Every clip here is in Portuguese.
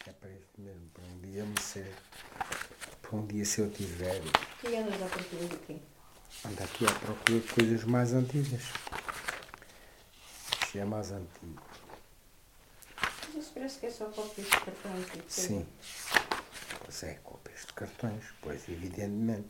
É para isso mesmo, para um dia me ser. Para um dia se eu tiver. E andas à procura de quê? Ando aqui à procura de coisas mais antigas. Isto é mais antigo. Mas isso parece que é só cópias de cartões e coisa. Sim. Pois é, cópias de cartões, pois evidentemente.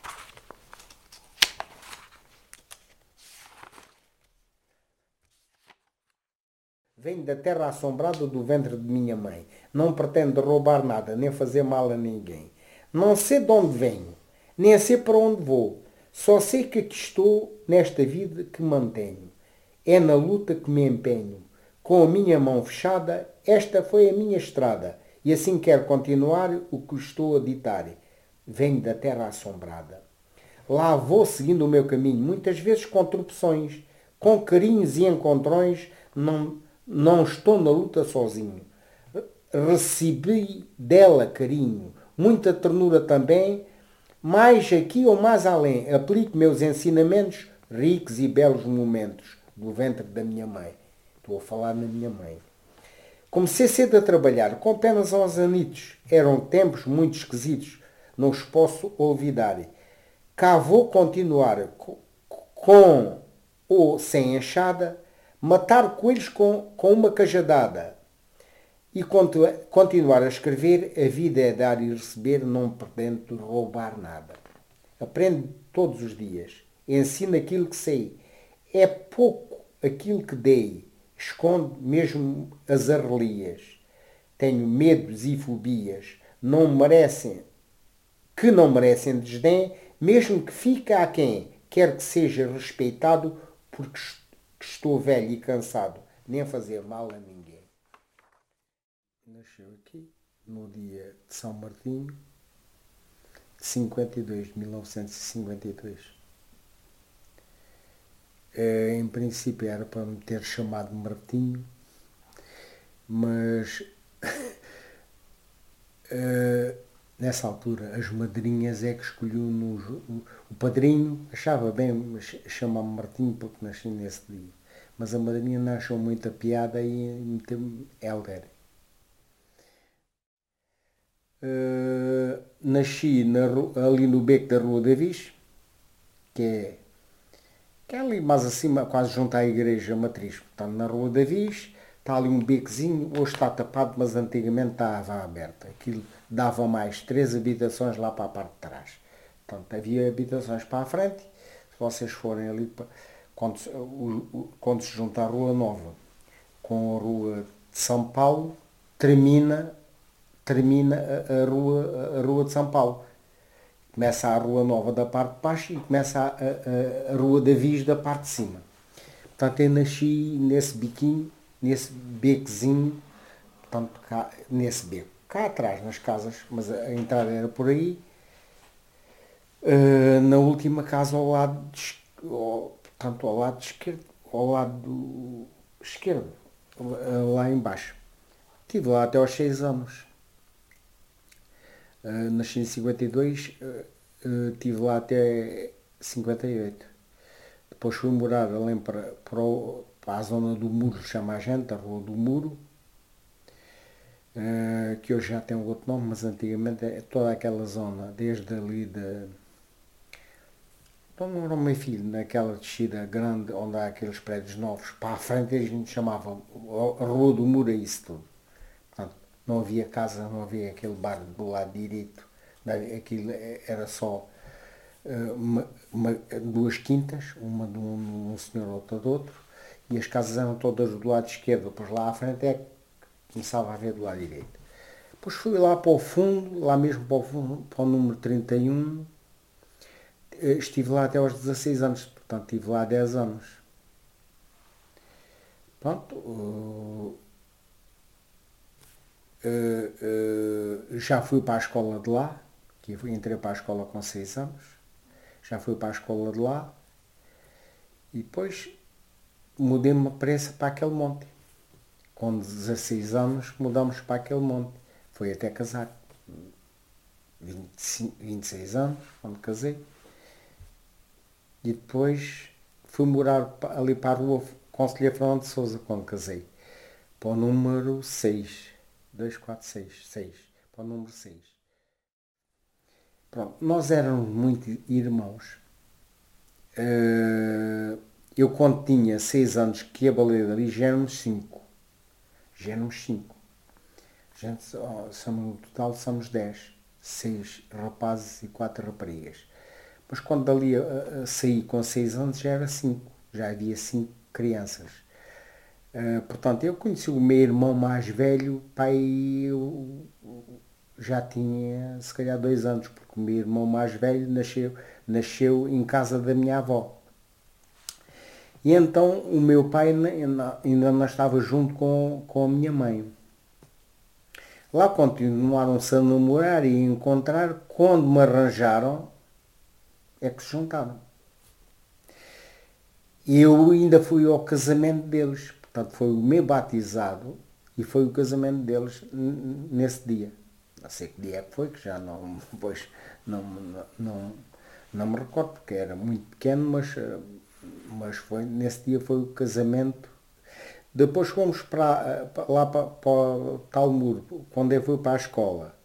Venho da terra assombrada do ventre de minha mãe. Não pretendo roubar nada, nem fazer mal a ninguém. Não sei de onde venho, nem sei para onde vou. Só sei que aqui estou nesta vida que mantenho. É na luta que me empenho. Com a minha mão fechada, esta foi a minha estrada. E assim quero continuar o que estou a ditar. Venho da terra assombrada. Lá vou seguindo o meu caminho, muitas vezes com tropeções, com carinhos e encontrões, não estou na luta sozinho. Recebi dela carinho, muita ternura também, mais aqui ou mais além. Aplico meus ensinamentos, ricos e belos momentos, do ventre da minha mãe. Estou a falar na minha mãe. Comecei cedo a trabalhar, com penas aos anitos. Eram tempos muito esquisitos, não os posso olvidar. Cá vou continuar com ou sem enxada, matar coelhos com uma cajadada e continuar a escrever. A vida é dar e receber, não pretendo roubar nada. Aprendo todos os dias, ensino aquilo que sei. É pouco aquilo que dei, escondo mesmo as arrelias. Tenho medos e fobias, não merecem desdém, mesmo que fique aquém. Quero que seja respeitado, porque estou velho e cansado, nem fazer mal a ninguém. Nasceu aqui, no dia de São Martinho, de 52, 1952. Em princípio era para me ter chamado Martinho, mas nessa altura as madrinhas é que escolheu o padrinho, achava bem chamar-me Martinho porque nasci nesse dia, mas a madrinha não achou muita piada e meteu-me Helder. Nasci ali no beco da Rua Davis, que é ali mais acima, quase junto à igreja matriz. Portanto, na Rua Davis, está ali um becozinho, hoje está tapado, mas antigamente estava aberto. Aquilo dava mais 3 habitações lá para a parte de trás. Portanto, havia habitações para a frente. Se vocês forem ali, quando se junta a Rua Nova com a Rua de São Paulo, termina a Rua de São Paulo. Começa a Rua Nova da parte de baixo e começa a Rua da Viz da parte de cima. Portanto, eu nasci nesse biquinho, nesse becozinho, portanto, cá, nesse beco. Cá atrás, nas casas, mas a entrada era por aí. Na última casa portanto, ao lado esquerdo, ao lado esquerdo, lá embaixo. Estive lá até aos 6 anos. Nasci em 52, estive lá até 58. Depois fui morar além para a zona do Muro, chama a gente, a Rua do Muro, que hoje já tem um outro nome, mas antigamente é toda aquela zona, desde ali onde era o meu filho, naquela descida grande onde há aqueles prédios novos, para a frente a gente chamava a Rua do Muro, é isso tudo. Portanto, não havia casa, não havia aquele bar do lado direito, aquilo era só duas quintas, uma de um senhor, outra de outro, e as casas eram todas do lado esquerdo, depois lá à frente é que começava a ver do lado direito. Depois fui lá para o fundo, lá mesmo para o fundo, para o número 31, estive lá até aos 16 anos, portanto estive lá 10 anos. Pronto, já fui para a escola de lá, que entrei para a escola com 6 anos, já fui para a escola de lá, e depois mudei-me para aquele monte. Com 16 anos mudamos para aquele monte. Foi até casar. 26 anos, quando casei. E depois fui morar ali para a rua Conselheiro Fernando de Sousa, quando casei. Para o número 6. 2, 4, 6. 6. Para o número 6. Pronto, nós éramos muito irmãos. Eu quando tinha 6 anos que a baleia dali já éramos 5. Já éramos 5. No total somos 10. 6 rapazes e 4 raparigas. Mas quando dali saí com 6 anos já era 5. Já havia 5 crianças. Portanto, eu conheci o meu irmão mais velho, pai, eu já tinha se calhar 2 anos, porque o meu irmão mais velho nasceu em casa da minha avó. E então o meu pai ainda não estava junto com a minha mãe. Lá continuaram-se a namorar e a encontrar. Quando me arranjaram, é que se juntaram. E eu ainda fui ao casamento deles. Portanto, foi o meu batizado e foi o casamento deles nesse dia. Não sei que dia é que foi, que já não, depois não me recordo, porque era muito pequeno, mas foi, nesse dia foi o casamento. Depois fomos lá para o tal muro, quando eu fui para a escola.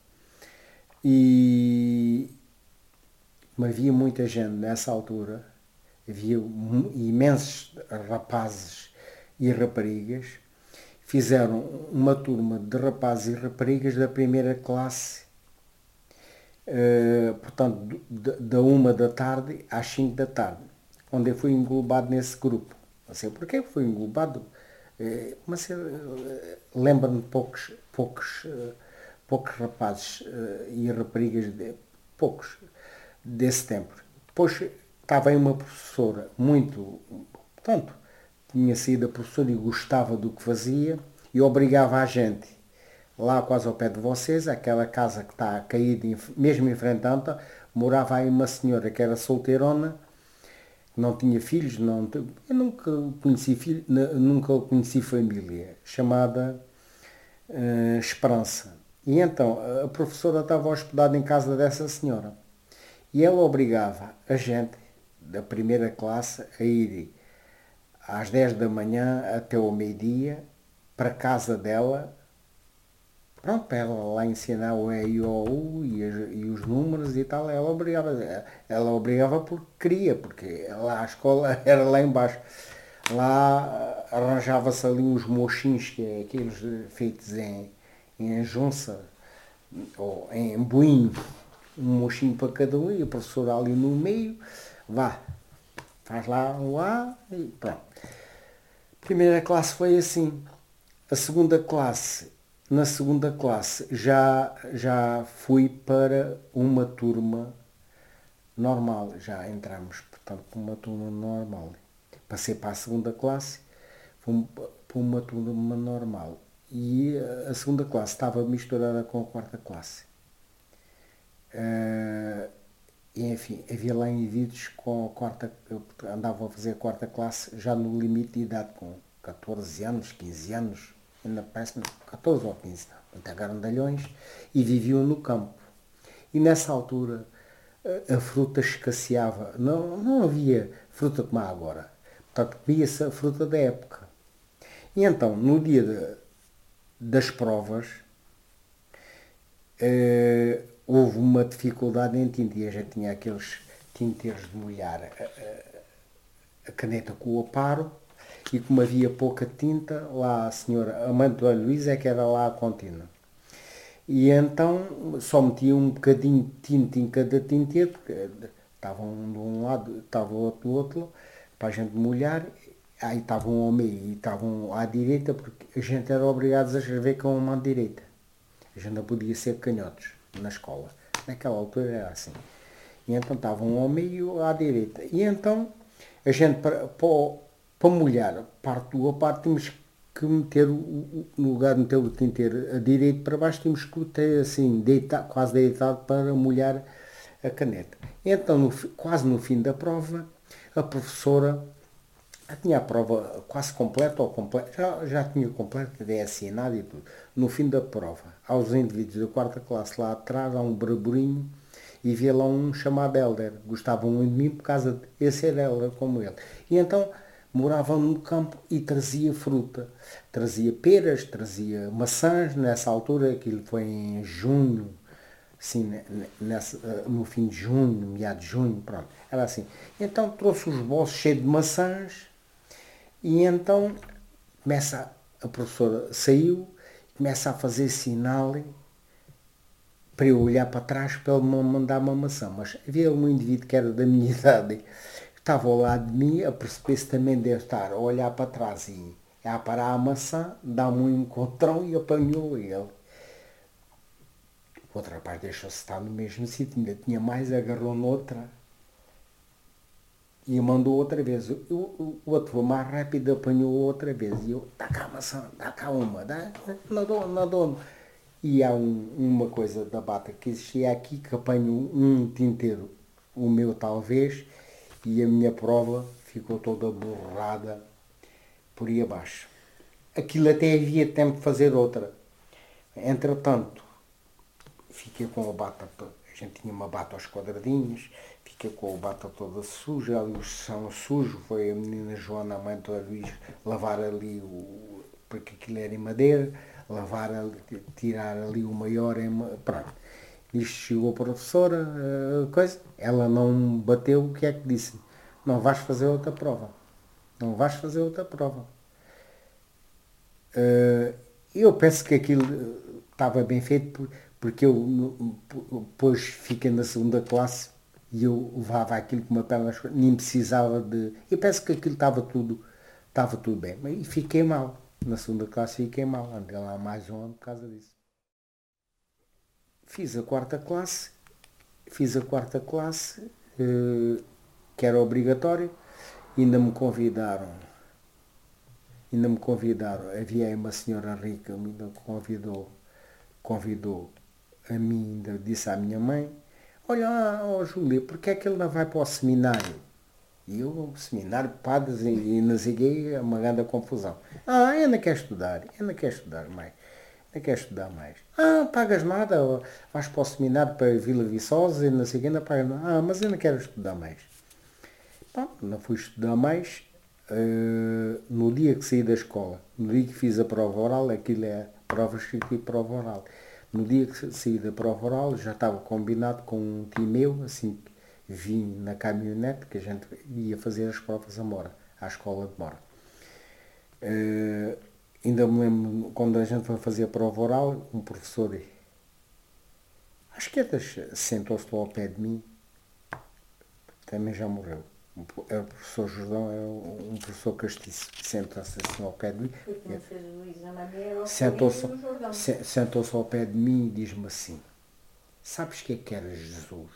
E havia muita gente nessa altura, havia imensos rapazes e raparigas. Fizeram uma turma de rapazes e raparigas da primeira classe, portanto, da 1 da tarde às 5 da tarde, onde eu fui englobado nesse grupo. Não sei porquê fui englobado, mas lembro-me de poucos rapazes e raparigas, poucos desse tempo. Depois estava aí uma professora muito, portanto, tinha sido a professora e gostava do que fazia e obrigava a gente, lá quase ao pé de vocês, aquela casa que está caída, mesmo em frente à Anta, morava aí uma senhora que era solteirona, não tinha filhos, eu nunca conheci filho, nunca conheci família, chamada Esperança. E então a professora estava hospedada em casa dessa senhora e ela obrigava a gente da primeira classe a ir às 10 da manhã até ao meio-dia para a casa dela, pronto, para ela lá ensinar o E e o U e os números e tal. Ela obrigava porque queria, porque lá a escola era lá embaixo. Lá arranjava-se ali uns mochinhos, que é aqueles feitos em junça ou em boinho, um mochinho para cada um e o professor ali no meio, faz lá um A e pronto. A primeira classe foi assim. Na segunda classe já fui para uma turma normal, já entramos, portanto, para uma turma normal. Passei para a segunda classe, fui para uma turma normal. E a segunda classe estava misturada com a quarta classe. E, enfim, havia lá indivíduos com a quarta, andavam a fazer a quarta classe já no limite de idade, com 14 anos, 15 anos, ainda parece-me 14 ou 15, muito grandalhões, e viviam no campo. E nessa altura a fruta escasseava, não havia fruta como há agora. Portanto, comia-se a fruta da época. E então, no dia das provas, houve uma dificuldade em tinta e a gente tinha aqueles tinteiros de molhar a caneta com o aparo e como havia pouca tinta, lá a senhora, a mãe do Luís é que era lá a contínua. E então só metia um bocadinho de tinta em cada tinteiro, porque estava um de um lado, estava o outro do outro, para a gente molhar. Aí estava um ao meio e estava um à direita, porque a gente era obrigado a escrever com a mão direita. A gente não podia ser canhotos na escola. Naquela altura era assim. E então estava um ao meio à direita. E então a gente, para molhar parte do aparo, tínhamos que meter, no lugar de meter o tinteiro a direito para baixo, tínhamos que meter assim, quase deitado para molhar a caneta. E então, quase no fim da prova, a professora já tinha a prova quase completa, ou completa, já tinha completa, até assinado e tudo. No fim da prova, aos indivíduos da quarta classe lá atrás, há um burburinho, e via lá um chamado Helder. Gostavam muito de mim por causa de esse era Helder como ele. E então morava no campo e trazia fruta. Trazia peras, trazia maçãs. Nessa altura, aquilo foi em junho, assim, no fim de junho, meados de junho, pronto. Era assim. Então trouxe os bolsos cheios de maçãs e então a professora saiu, começa a fazer sinal para eu olhar para trás para ele me mandar uma maçã. Mas havia um indivíduo que era da minha idade, que estava ao lado de mim, a perceber-se também deve estar a olhar para trás e a parar a maçã, dá-me um encontrão e apanhou ele. O outro rapaz deixou-se estar no mesmo sítio, ainda tinha mais, agarrou noutra e mandou outra vez. O outro foi mais rápido, apanhou outra vez. E eu, dá cá a maçã, dá cá uma, dá, na dono. E há uma coisa da bata que existia aqui, que apanho um tinteiro, o meu talvez, e a minha prova ficou toda borrada por aí abaixo. Aquilo até havia tempo de fazer outra. Entretanto, fiquei com a bata, a gente tinha uma bata aos quadradinhos, fiquei com a bata toda suja, ali o chão sujo, foi a menina Joana, a mãe do Luís, lavar ali, porque aquilo era em madeira, lavar ali, tirar ali o maior, pronto. Isto chegou a professora, coisa, ela não bateu, o que é que disse? Não vais fazer outra prova. Não vais fazer outra prova. Eu penso que aquilo estava bem feito, porque eu depois fiquei na segunda classe e eu levava aquilo com uma perna, nem precisava de... Eu penso que aquilo estava tudo bem. E fiquei mal. Na segunda classe fiquei mal. Andei lá mais um ano por causa disso. Fiz a quarta classe, que era obrigatório. Ainda me convidaram. Havia uma senhora rica, me convidou a mim, ainda disse à minha mãe, olha, Júlia, porque é que ele não vai para o seminário? E eu, seminário, padres e não sei o quê, é uma grande confusão. Eu não quero estudar mais. Pagas nada, vais para o seminário para Vila Viçosa e não sei o quê, não pagas nada. Mas eu não quero estudar mais. Bom, não fui estudar mais. No dia que saí da escola, no dia que fiz a prova oral, aquilo é prova escrita e prova oral. No dia que saí da prova oral, já estava combinado com um tio meu, assim que vim na caminhonete, que a gente ia fazer as provas a Mora, à escola de Mora. Ainda me lembro, quando a gente foi fazer a prova oral, um professor, acho que sentou-se ao pé de mim, também já morreu. Era o professor Jordão, era um professor castiço, senta-se assim ao pé de mim. Sentou-se ao pé de mim e diz-me assim, sabes que é que era Jesus?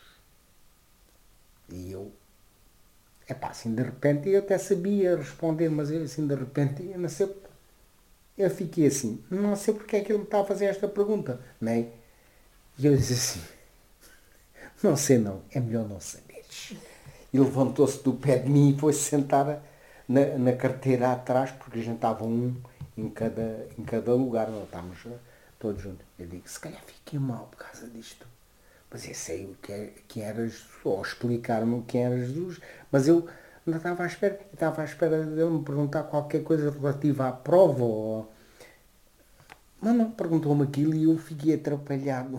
E eu, assim de repente, eu até sabia responder, mas eu assim de repente, eu não sei, eu fiquei assim, não sei porque é que ele me está a fazer esta pergunta, não é? E eu disse assim, não sei não, é melhor não saberes. E levantou-se do pé de mim e foi-se sentar na carteira atrás, porque a gente estava um em cada lugar, nós estávamos todos juntos. Eu digo, se calhar fiquei mal por causa disto. Mas eu sei o que era Jesus, ou explicar-me o que era Jesus, mas eu não estava à espera de ele me perguntar qualquer coisa relativa à prova, mas não, perguntou-me aquilo e eu fiquei atrapalhado.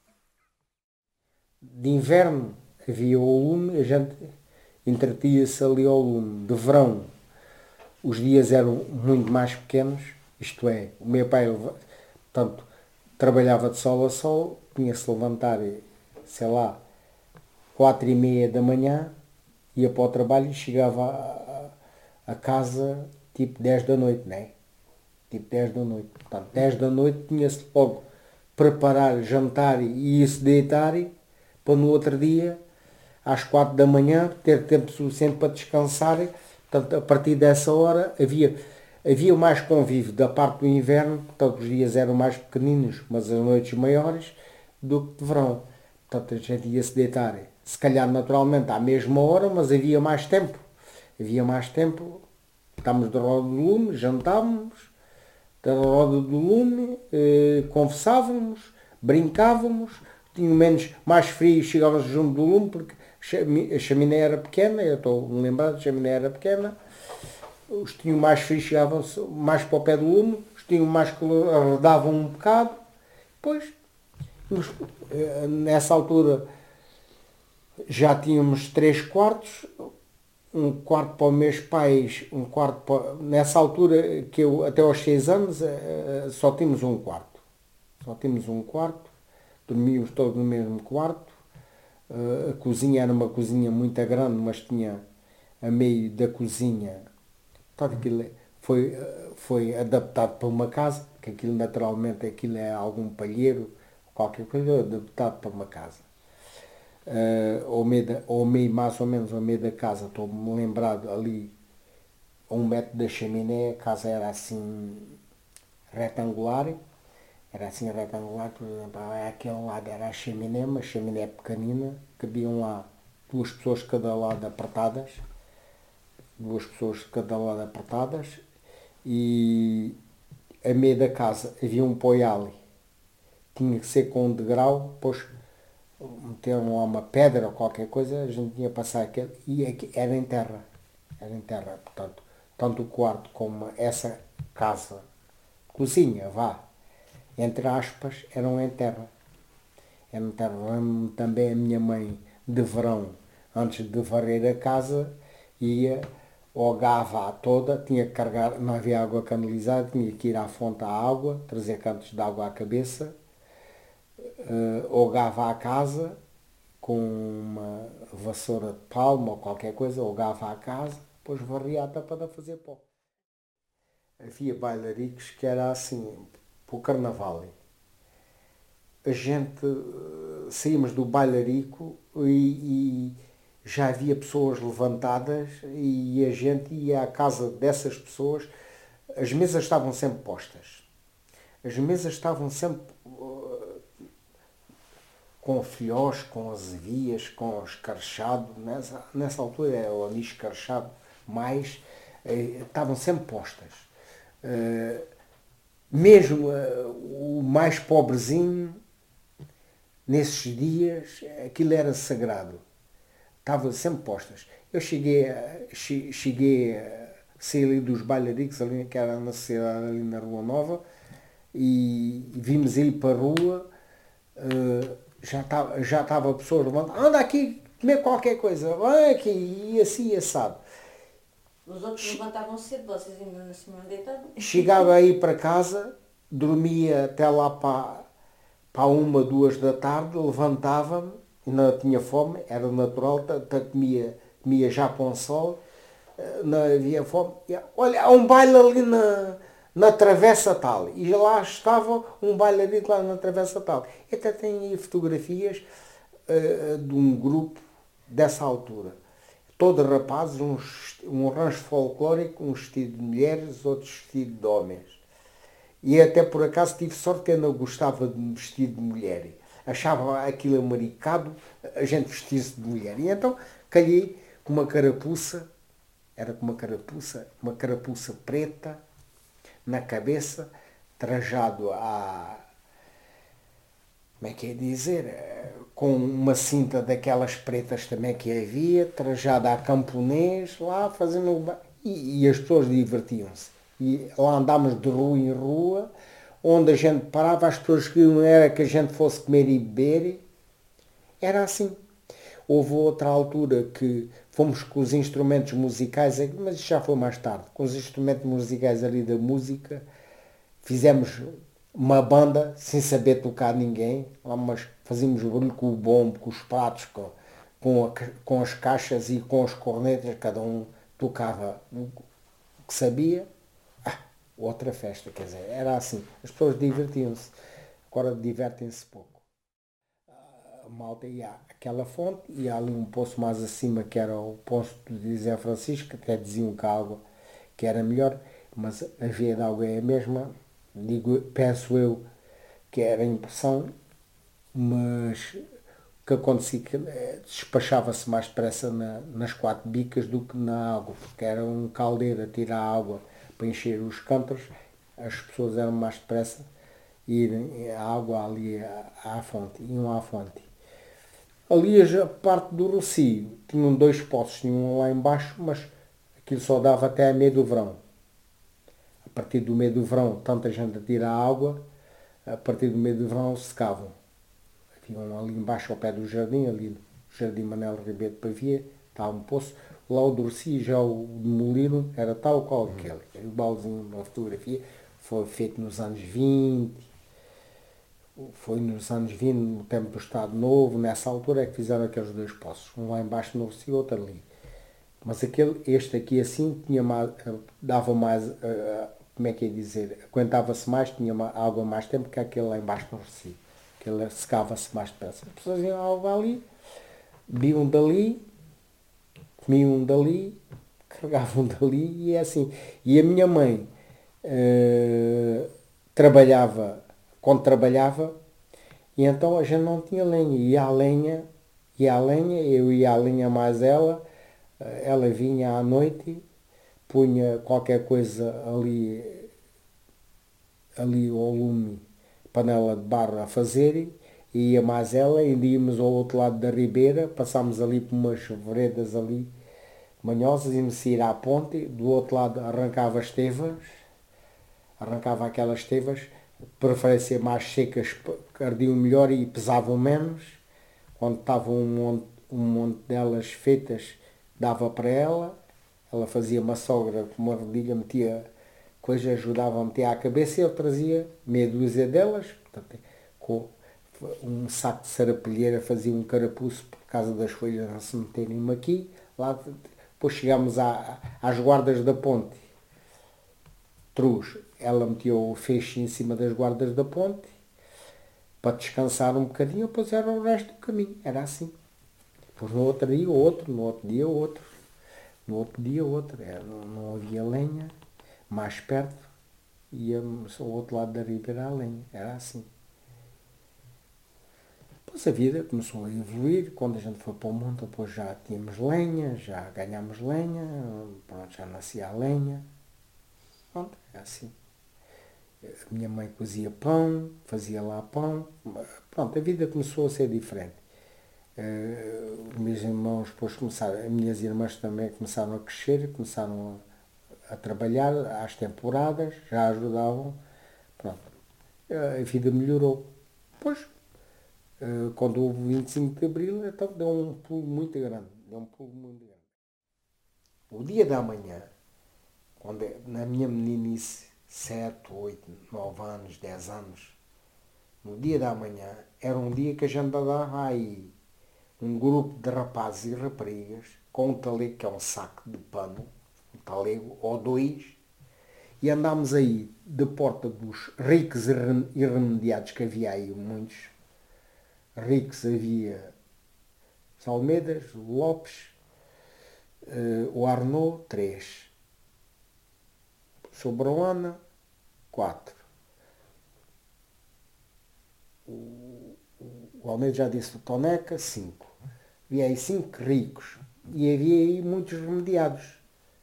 De inverno havia o lume, a gente entretia-se ali ao lume. De verão, os dias eram muito mais pequenos, isto é, o meu pai, portanto, trabalhava de sol a sol, tinha-se levantar, sei lá, 4h30 da manhã, ia para o trabalho e chegava a casa tipo 10 da noite, não é? Tipo 10 da noite. Portanto, 10 da noite tinha-se logo preparar, jantar e ir-se deitar para no outro dia, às 4 da manhã, ter tempo suficiente para descansar. Portanto, a partir dessa hora havia mais convívio da parte do inverno, portanto os dias eram mais pequeninos, mas as noites maiores, do que de verão. Portanto, a gente ia se deitar, se calhar naturalmente à mesma hora, mas havia mais tempo. Estávamos da roda do lume, jantávamos, da roda do lume, conversávamos, brincávamos, tinha mais frio, chegávamos junto do lume, porque a chaminé era pequena, eu estou a me lembrar, a chaminé era pequena, Os que tinham mais frio chegavam mais para o pé do lume, os que tinham mais calor arredavam um bocado. Depois, nessa altura, já tínhamos 3 quartos, um quarto para os meus pais, um quarto para... Nessa altura, que eu até aos 6 anos, só tínhamos um quarto. Só tínhamos um quarto, dormíamos todos no mesmo quarto. A cozinha era uma cozinha muito grande, mas tinha a meio da cozinha. Todo aquilo foi adaptado para uma casa, que aquilo naturalmente aquilo é algum palheiro, qualquer coisa, adaptado para uma casa. Ao meio, mais ou menos ao meio da casa, estou-me lembrado ali, a 1 metro da chaminé, a casa era assim retangular, por exemplo, aquele lado era a chaminé, uma chaminé pequenina, cabiam lá 2 pessoas de cada lado apertadas, 2 pessoas de cada lado apertadas, e a meio da casa havia um poial, tinha que ser com um degrau, depois meteram lá uma pedra ou qualquer coisa, a gente tinha que passar aquele, e era em terra, portanto, tanto o quarto como essa casa, cozinha, vá, entre aspas, eram em terra. Lembro-me também a minha mãe, de verão, antes de varrer a casa, ia ao Gava toda, tinha que carregar, não havia água canalizada, tinha que ir à fonte à água, trazer cantos de água à cabeça, ao Gava à casa, com uma vassoura de palma ou qualquer coisa, ao Gava à casa, depois varria a tampa a fazer pó. Havia bailaricos que era assim, para o carnaval. A gente saímos do bailarico e já havia pessoas levantadas e a gente ia à casa dessas pessoas. As mesas estavam sempre postas. As mesas estavam sempre com filhós, com azevias, com escarchado. Nessa altura era o anis escarchado, mais estavam sempre postas. Mesmo o mais pobrezinho, nesses dias, aquilo era sagrado. Estavam sempre postas. Eu cheguei a sair ali dos bailaricos, ali, que era na cidade, ali na Rua Nova, e vimos ir para a rua, já estava pessoas levantando, anda aqui comer qualquer coisa, vai aqui, e assim assado. Os outros levantavam cedo, vocês ainda não se deitavam? Chegava aí para casa, dormia até lá para 1, 2 da tarde, levantava-me, não tinha fome, era natural, comia já com sol, não havia fome. Olha, há um baile ali na travessa tal. E lá estava um bailarino lá na travessa tal. Eu até tenho aí fotografias de um grupo dessa altura. Todos rapazes, um rancho folclórico, um vestido de mulheres, outros vestido de homens. E até por acaso tive sorte que eu não gostava de me vestir de mulher. Achava aquilo amaricado, a gente vestir-se de mulher. E então calhei com uma carapuça, era com uma carapuça preta na cabeça, trajado como é que é dizer, com uma cinta daquelas pretas também que havia, trajado a camponês, lá fazendo... E as pessoas divertiam-se. E lá andámos de rua em rua, onde a gente parava, as pessoas queriam era que a gente fosse comer e beber. Era assim. Houve outra altura que fomos com os instrumentos musicais, mas isso já foi mais tarde, com os instrumentos musicais ali da música, fizemos uma banda sem saber tocar ninguém, mas fazíamos barulho com o bombo, com os pratos, com as caixas e com as cornetas, cada um tocava o que sabia. Outra festa, quer dizer, era assim, as pessoas divertiam-se, agora divertem-se pouco. A malta ia àquela fonte, ia ali um poço mais acima, que era o poço de Zé Francisco, até diziam que a água que era melhor, mas a veia de água é a mesma, penso eu que era impressão, mas o que acontecia que despachava-se mais depressa nas 4 bicas do que na água, porque era um caldeiro a tirar a água para encher os cântaros, as pessoas eram mais depressa irem a água ali à fonte, iam à fonte. Ali a parte do Rocio tinham 2 poços, tinham um lá embaixo, mas aquilo só dava até a meio do verão. A partir do meio do verão, tanta gente a tirar água, a partir do meio do verão secavam. Havia um ali embaixo ao pé do jardim, ali no Jardim Manel Ribeiro de Pavia, estava um poço. Lá o Dorci já o demoliram, era tal qual aquele. O baldezinho, uma fotografia, foi feito nos anos 20, foi nos anos 20, no tempo do Estado Novo, nessa altura é que fizeram aqueles dois poços, um lá embaixo no Dorci e outro ali. Mas este aqui assim tinha mais, dava mais, como é que é dizer, aguentava-se mais, tinha água mais tempo que aquele lá embaixo no Recife. Aquele secava-se mais depressa. As pessoas iam água ali, bebiam dali, comiam dali, carregavam dali e é assim. E a minha mãe trabalhava, quando trabalhava, e então a gente não tinha lenha. Ia à lenha, eu ia à lenha mais ela vinha à noite, punha qualquer coisa ali ao lume, panela de barro a fazer, e ia mais ela, e íamos ao outro lado da ribeira, passámos ali por umas veredas ali manhosas, íamos ir à ponte, do outro lado arrancava aquelas estevas, preferência mais secas, que ardiam melhor e pesavam menos. Quando estavam um monte delas feitas, dava para ela fazia uma sogra com uma rodilha, metia coisa, ajudava a meter à cabeça, e eu trazia meia dúzia delas, portanto, com um saco de sarapilheira, fazia um carapuço por causa das folhas não se meterem aqui. Lá, depois chegámos às guardas da ponte. Truz, ela metia o feixe em cima das guardas da ponte para descansar um bocadinho, depois era o resto do caminho. Era assim. Depois no outro dia outro, no outro dia outro, no outro dia outro. Não havia lenha, mais perto íamos ao outro lado da ribeira a lenha. Era assim. Depois a vida começou a evoluir. Quando a gente foi para o monte, depois já tínhamos lenha, já ganhámos lenha, pronto, já nascia a lenha. Pronto, é assim. A minha mãe cozia pão, fazia lá pão. Pronto, a vida começou a ser diferente. Os meus irmãos depois começaram, as minhas irmãs também começaram a crescer, começaram a trabalhar às temporadas, já ajudavam. Pronto, a vida melhorou. Depois, quando houve o 25 de Abril, então deu um pulo muito grande. O dia da manhã, quando na minha meninice, 7, 8, 9 anos, 10 anos, no dia da manhã, era um dia que a gente andava aí, um grupo de rapazes e raparigas, com um talego, que é um saco de pano, um talego, ou dois, e andámos aí de porta dos ricos e remediados, que havia aí muitos. Ricos havia os Almeidas, o Lopes, o Arnaud, 3. Sobroana, 4. O Almeida já disse o Toneca, 5. Havia aí 5 ricos. E havia aí muitos remediados.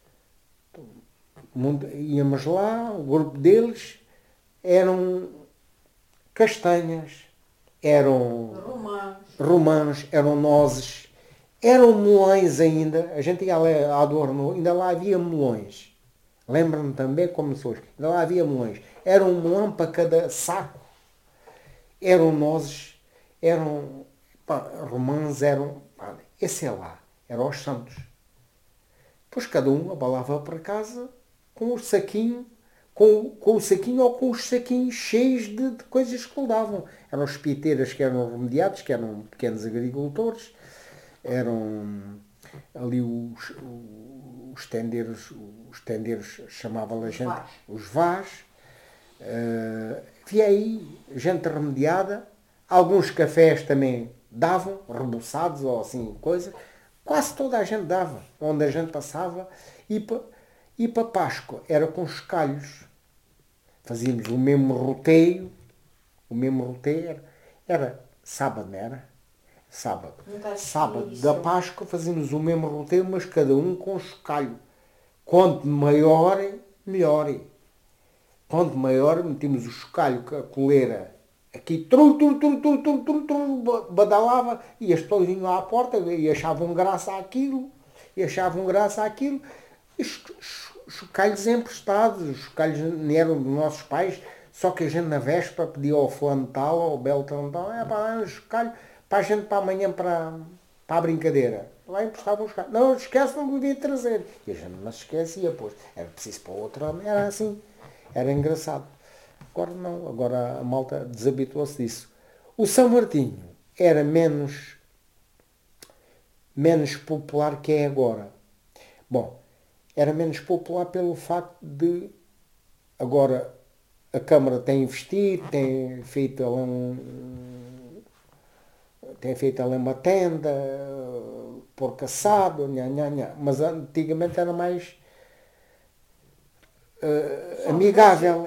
Íamos lá, o grupo deles eram castanhas, eram romãs, eram nozes, eram melões ainda. A gente ia lá à do Arnaud, ainda lá havia melões. Lembro-me também como se hoje. Ainda lá havia melões. Era um melão para cada saco. Eram nozes, eram romãs, esse é lá, eram os santos. Depois cada um abalava para casa com o saquinho, com o saquinho ou com os saquinhos cheios de coisas que lhe davam. Eram os piteiras que eram remediados, que eram pequenos agricultores, eram ali os tendeiros chamavam a gente, os vás. Havia aí gente remediada, alguns cafés também davam, reboçados ou assim, coisa. Quase toda a gente dava, onde a gente passava. E para Páscoa era com os calhos. Fazíamos o mesmo roteio era sábado, não era? Sábado da Páscoa fazíamos o mesmo roteio, mas cada um com chocalho. Quanto maior, melhor. Quanto maior, metíamos o chocalho, a coleira, aqui, badalava, e as pessoas vinham à porta e achavam graça àquilo, chocalhos emprestados, os chocalhos não eram dos nossos pais, só que a gente na véspera pedia ao fulano tal, ao Beltrão tal, um chocalho para a gente para amanhã para a brincadeira. Lá emprestavam os chocalhos. Não, esquece, não podia trazer. E a gente não se esquecia, pois. Era preciso para o outro homem, era assim. Era engraçado. Agora não, agora a malta desabituou-se disso. O São Martinho era menos popular que é agora. Bom, era menos popular pelo facto de agora a Câmara tem investido, tem feito ali uma tenda, porco assado, mas antigamente era mais amigável.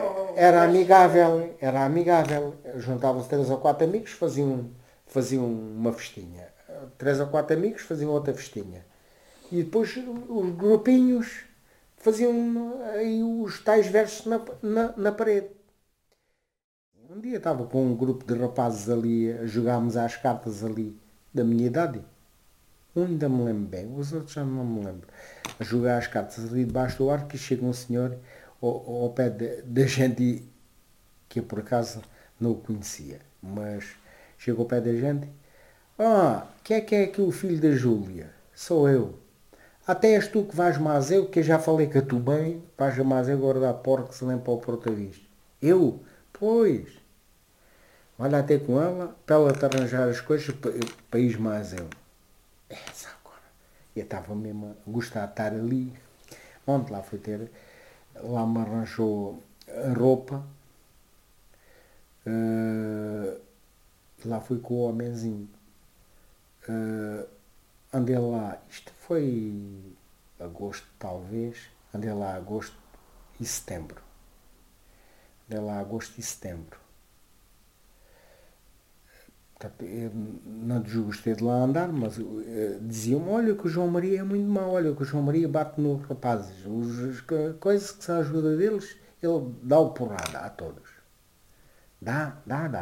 Era amigável. Juntavam-se 3 ou 4 amigos, faziam uma festinha. 3 ou 4 amigos faziam outra festinha. E depois os grupinhos faziam aí os tais versos na parede. Um dia estava com um grupo de rapazes ali, jogámos às cartas ali da minha idade. Um ainda me lembro bem, os outros já não me lembro. A jogar as cartas ali debaixo do arco e chega um senhor ao pé da gente que eu por acaso não o conhecia. Mas chega ao pé da gente. Quem é aqui o filho da Júlia? Sou eu. Até és tu que vais Mazeu, que eu já falei que a tu bem, vais a Mazeu guardar porcos nem para o porta-visto. Eu? Pois. Vai lá ter com ela, para ela te arranjar as coisas para ir Mazeu. Essa agora. Eu estava mesmo a gostar de estar ali. Onde lá fui ter, lá me arranjou a roupa. Lá fui com o homenzinho. Andei lá, isto foi agosto talvez, andei lá agosto e setembro. Andei lá agosto e setembro. Portanto, eu não desgostei de lá andar, mas diziam-me, olha que o João Maria é muito mau, olha que o João Maria bate nos rapazes. As coisas que são a ajuda deles, ele dá o porrada a todos. Dá.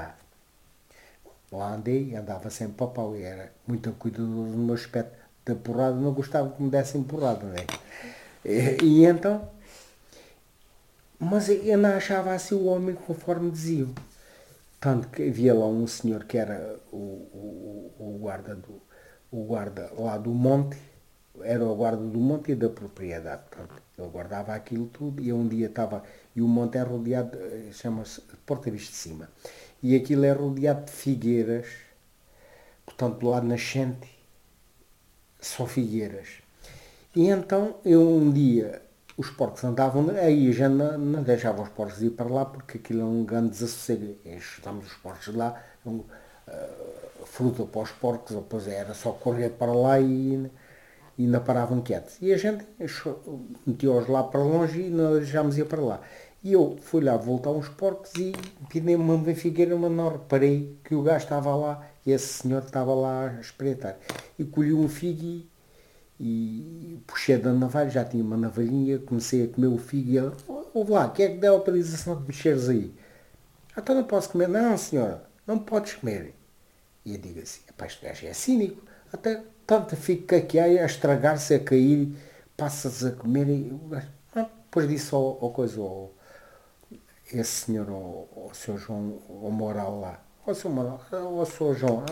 Lá andava sempre para pau e era muito cuidadoso no meu aspecto da porrada, não gostava que me dessem porrada, né? E então, mas eu não achava assim o homem conforme diziam. Tanto que havia lá um senhor que era o guarda lá do monte, era o guarda do monte e da propriedade. Portanto, ele guardava aquilo tudo e um dia estava, e o monte é rodeado, chama-se Porta Vista de Cima, e aquilo é rodeado de figueiras, portanto do lado nascente só figueiras. E então eu um dia, os porcos andavam, aí já não deixava os porcos ir para lá porque aquilo é um grande desassossego. Estamos os porcos lá, fruta para os porcos, depois era só correr para lá e não paravam quietos. E a gente metia-os lá para longe e não deixámos ir para lá. E eu fui lá voltar uns porcos e pedi uma figueira, mas não reparei que o gajo estava lá, e esse senhor estava lá a espreitar. E colhi um figo e puxei da navalha, já tinha uma navalhinha, comecei a comer o figo e ele, ouve lá, quem é que dá a autorização de mexeres aí? Então não posso comer. Não, senhora, não podes comer. E eu digo assim, este gajo é cínico, até tanto fica que há a estragar-se, a cair, passas a comer e depois disse ao coisa, esse senhor, ao seu João, ao moral lá, ao seu moral, ao seu João,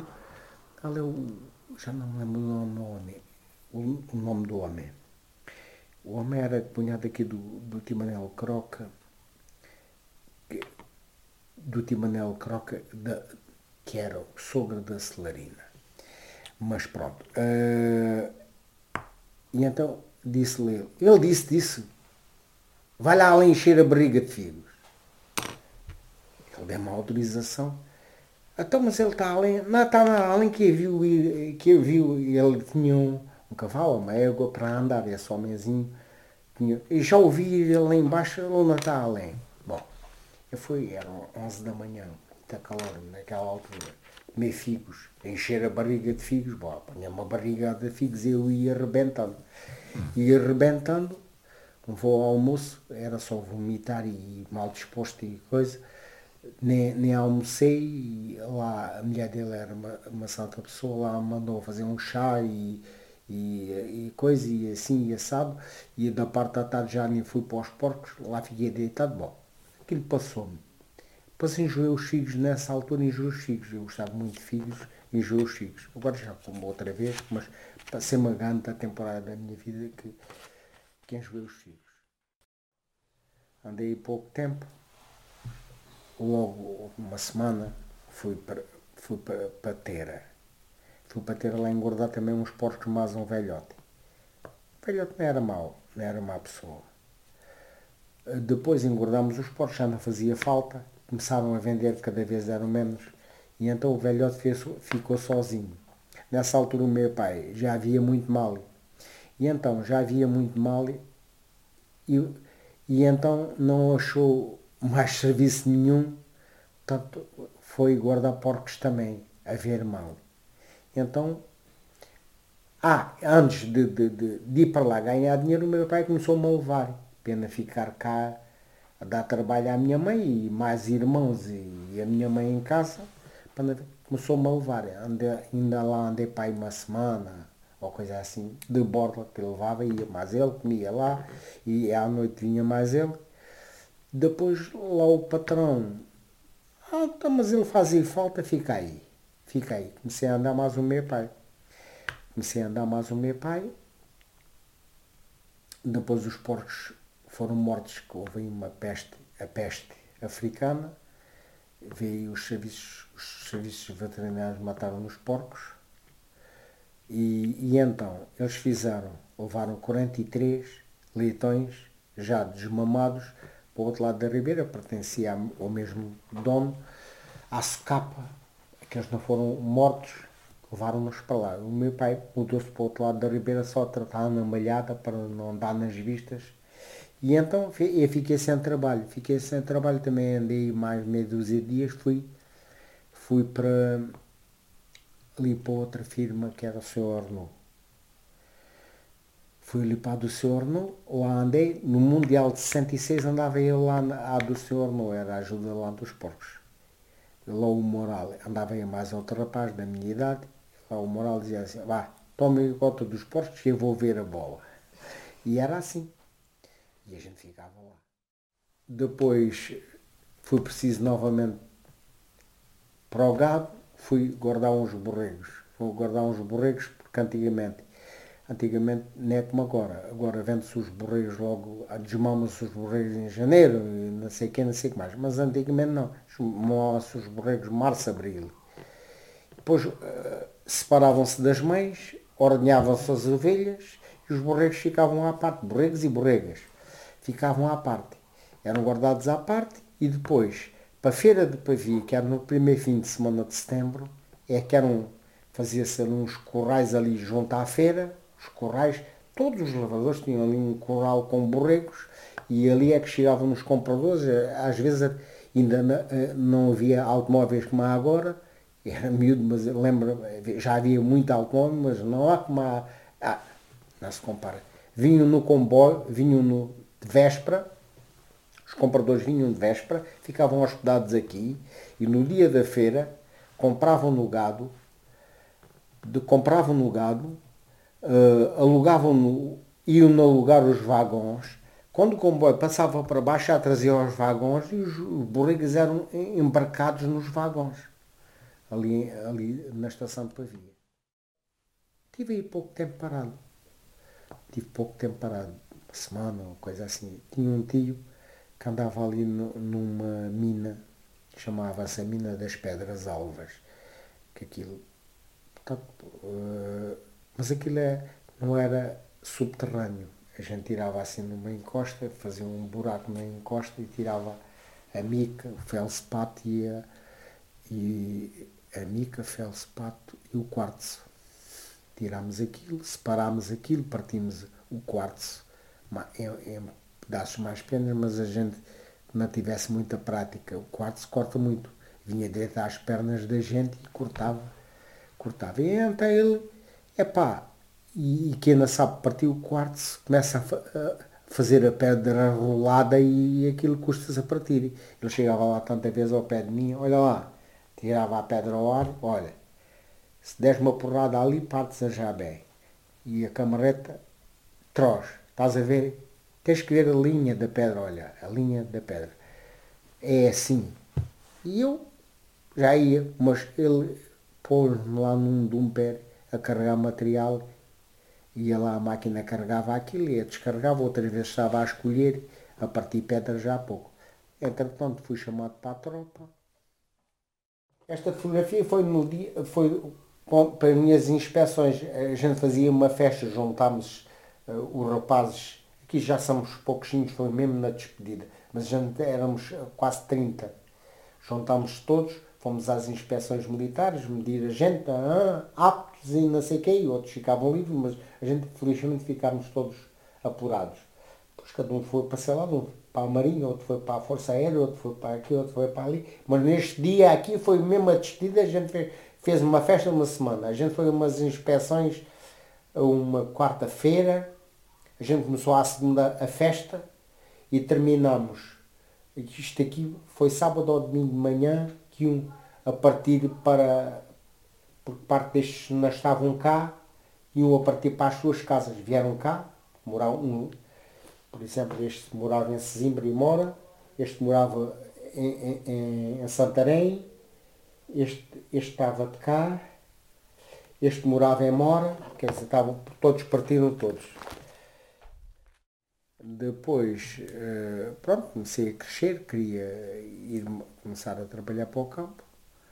já não me lembro o nome do homem. O homem era cunhado aqui do Timanel Croca, que era o sogro da Celarina. Mas pronto. E então disse-lhe, ele disse, vai lá além encher a barriga de figos. Ele deu uma autorização. Então, mas ele está além, não está além que eu viu, ele tinha um cavalo, uma égua para andar, esse homenzinho. E já ouvi ele lá embaixo, ele não está além. Bom, eu fui, eram 11 da manhã, muita calor naquela altura, comer figos, encher a barriga de figos, bom, apanhar uma barriga de figos e eu ia arrebentando. Não vou ao almoço, era só vomitar e mal disposto e coisa. Nem almocei, e lá a mulher dele era uma santa pessoa, lá mandou fazer um chá e e coisa, e assim, e assado, e da parte da tarde já nem fui para os porcos, lá fiquei deitado, bom, aquilo passou-me. Depois enjoei os figos, nessa altura enjoei os figos, eu gostava muito de figos, enjoei os figos. Agora já como outra vez, mas passei uma grande temporada da minha vida que enjoei os figos. Andei pouco tempo, logo uma semana fui para Tera. Fui para ter lá engordar também uns porcos mais um velhote. O velhote não era mau, não era má pessoa. Depois engordámos os porcos, já não fazia falta, começaram a vender, cada vez eram menos, e então o velhote ficou sozinho. Nessa altura o meu pai já havia muito mal, e então já havia muito mal, e, e então não achou mais serviço nenhum, portanto foi guardar porcos também, a ver mal. Então, antes de ir para lá ganhar dinheiro, o meu pai começou-me a levar. Pena ficar cá a dar trabalho à minha mãe e mais irmãos e a minha mãe em casa. Começou-me a levar. Ainda lá andei para aí uma semana ou coisa assim, de borla que ele levava, ia mais ele, comia lá e à noite vinha mais ele. Depois lá o patrão, então, mas ele fazia falta, fica aí. Fica aí. Comecei a andar mais o meu pai. Depois os porcos foram mortos, que houve a peste africana. Veio os serviços veterinários mataram os porcos. E então eles levaram 43 leitões já desmamados para o outro lado da ribeira, pertencia ao mesmo dono, à socapa, que eles não foram mortos, levaram-nos para lá. O meu pai mudou-se para o outro lado da ribeira só a tratar na malhada para não dar nas vistas. E então eu fiquei sem trabalho. Também, andei mais meia dúzia de dias, fui para ali para outra firma que era o Sr. Arnaud. Fui ali para a do Sr. Arnaud, lá andei, no Mundial de 66 andava eu lá à do Sr. Arnaud, era a ajuda lá dos porcos. Lá o Moral, andava eu mais outro rapaz da minha idade, lá o Moral dizia assim, vá, tome conta dos porcos que eu vou ver a bola. E era assim. E a gente ficava lá. Depois foi preciso novamente para o gado, fui guardar uns borregos. Porque antigamente não é como agora. Agora vende-se os borregos logo, desmama-se os borregos em janeiro, e não sei o que mais. Mas antigamente não. Desmamavam-se os borregos março, abril. Depois separavam-se das mães, ordenhavam-se as ovelhas e os borregos ficavam à parte. Borregos e borregas ficavam à parte. Eram guardados à parte e depois, para a feira de Pavia, que era no primeiro fim de semana de setembro, fazia-se uns corrais ali junto à feira, os corrais, todos os lavradores tinham ali um corral com borregos e ali é que chegavam os compradores, às vezes ainda não havia automóveis como há agora, era miúdo, mas lembro, já havia muito automóvel, mas não há como há, não se compara. Vinham no comboio, de véspera, os compradores vinham de véspera, ficavam hospedados aqui e no dia da feira compravam no gado, iam alugar os vagões. Quando o comboio passava para baixo, já traziam os vagões e os borregos eram embarcados nos vagões, ali na estação de Pavia. Tive aí pouco tempo parado, uma semana ou coisa assim. Tinha um tio que andava ali numa mina, chamava-se a Mina das Pedras Alvas, que aquilo, mas aquilo não era subterrâneo. A gente tirava assim numa encosta, fazia um buraco na encosta e tirava a mica, o feldspato e o quartzo. Tirámos aquilo, separámos aquilo, partimos o quartzo em pedaços mais pequenos, mas a gente não tivesse muita prática. O quartzo corta muito. Vinha direto às pernas da gente e cortava. E então ele, e quem não sabe partir o quartzo, começa a fazer a pedra rolada e aquilo custa-se a partir. Ele chegava lá tanta vez ao pé de mim, olha lá, tirava a pedra ao ar, olha, se deres uma porrada ali, partes-a já bem. E a camareta, Troz, estás a ver? Tens que ver a linha da pedra, olha, a linha da pedra. É assim. E eu já ia, mas ele pôs-me lá de um pé a carregar material, ia lá a máquina carregava aquilo, ia descarregava, outra vez estava a escolher, a partir pedra já há pouco. Entretanto fui chamado para a tropa. Esta fotografia foi no dia, foi para as minhas inspeções. A gente fazia uma festa, juntámos os rapazes, aqui já somos pouquinhos, foi mesmo na despedida, mas a gente éramos quase 30. Juntámos todos, fomos às inspeções militares, medir a gente, aptos e não sei o quê, e outros ficavam livres, mas a gente felizmente ficámos todos apurados. Depois cada um foi para, sei lá, um para a Marinha, outro foi para a Força Aérea, outro foi para aqui, outro foi para ali. Mas neste dia aqui foi mesmo a despedida, a gente fez uma festa uma semana. A gente foi a umas inspeções a uma quarta-feira, a gente começou à segunda a festa e terminamos. Isto aqui foi sábado ou domingo de manhã, que a partir para, por parte destes não estavam cá, iam a partir para as suas casas. Vieram cá, moravam, por exemplo, este morava em Sesimbra e Mora, este morava em Santarém, este estava de cá, este morava em Mora, quer dizer, estavam, todos partiram todos. Depois, pronto, comecei a crescer, queria começar a trabalhar para o campo.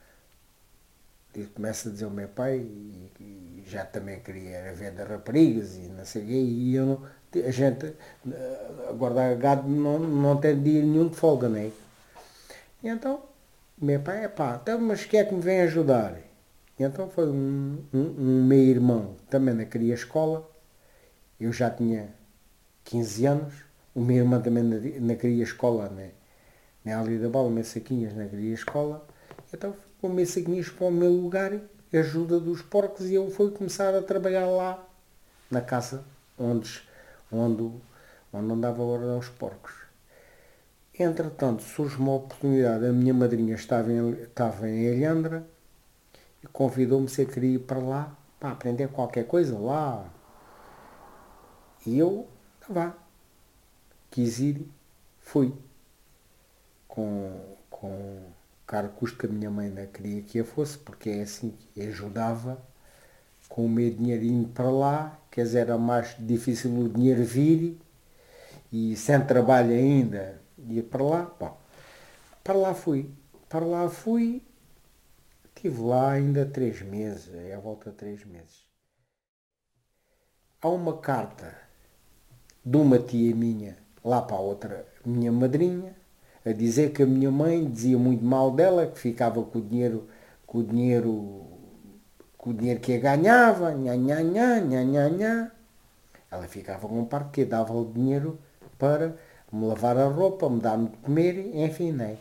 E começa a dizer ao meu pai, e já também queria vender raparigas e não sei o quê, e eu não, a gente, guardar gado não tem dia nenhum de folga, não é? E então, meu pai, então, mas quem é que me vem ajudar? E então foi um meu irmão, também não queria escola, eu já tinha 15 anos, o meu irmão também não queria escola, né? Nem ali da bola, Saquinhas não queria escola, então fui com Saquinhas para o meu lugar, ajuda dos porcos, e eu fui começar a trabalhar lá, na casa onde andava a guardar os porcos. Entretanto, surge uma oportunidade, a minha madrinha estava em Alhandra e convidou-me se eu queria ir para lá, para aprender qualquer coisa lá. E eu, vá, quis ir, fui. Com caro custo que a minha mãe não queria que eu fosse, porque é assim que ajudava com o meu dinheirinho para lá, quer dizer, era mais difícil o dinheiro vir e sem trabalho ainda ia para lá. Bom, para lá fui. Para lá fui, estive lá ainda 3 meses, à volta de 3 meses. Há uma carta de uma tia minha lá para a outra minha madrinha, a dizer que a minha mãe dizia muito mal dela, que ficava com o dinheiro, com o dinheiro que a ganhava, nha, nha, nha, nha, nha, nha. Ela ficava com parte que dava o dinheiro para me lavar a roupa, me dar-me de comer, enfim, né?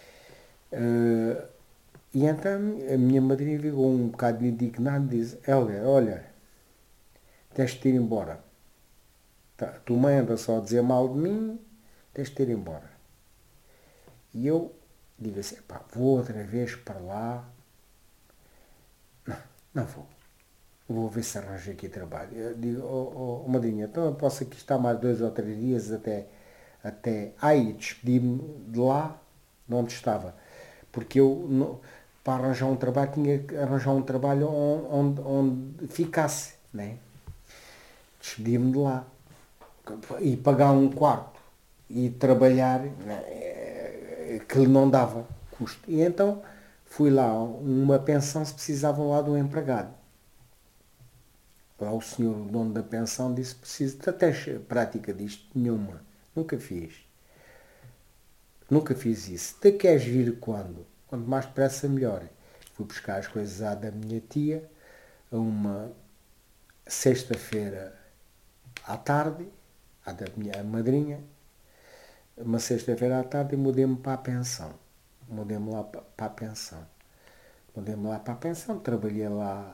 E então a minha madrinha ficou um bocado indignada e disse, Helder, olha, tens de ir embora. Tá, tu mãe anda só a dizer mal de mim, tens de ir embora. E eu digo assim, vou outra vez para lá. Não vou. Vou ver se arranjo aqui trabalho. Eu digo, madrinha, então eu posso aqui estar mais 2 ou 3 dias aí despedi-me de lá, de onde estava. Porque eu, para arranjar um trabalho, tinha que arranjar um trabalho onde ficasse, né? Despedi-me de lá. E pagar um quarto e trabalhar, né? Que não dava custo. E então fui lá, uma pensão, se precisavam lá do empregado. Lá o senhor, o dono da pensão, disse, preciso de até prática disto, nenhuma. Nunca fiz. Nunca fiz isso. Te queres vir quando? Quanto mais depressa, melhor. Fui buscar as coisas à da minha tia, a uma sexta-feira à tarde, à da minha madrinha, uma sexta-feira à tarde, e mudei-me para a pensão. Mudei-me lá para a pensão. Mudei-me lá para a pensão, trabalhei lá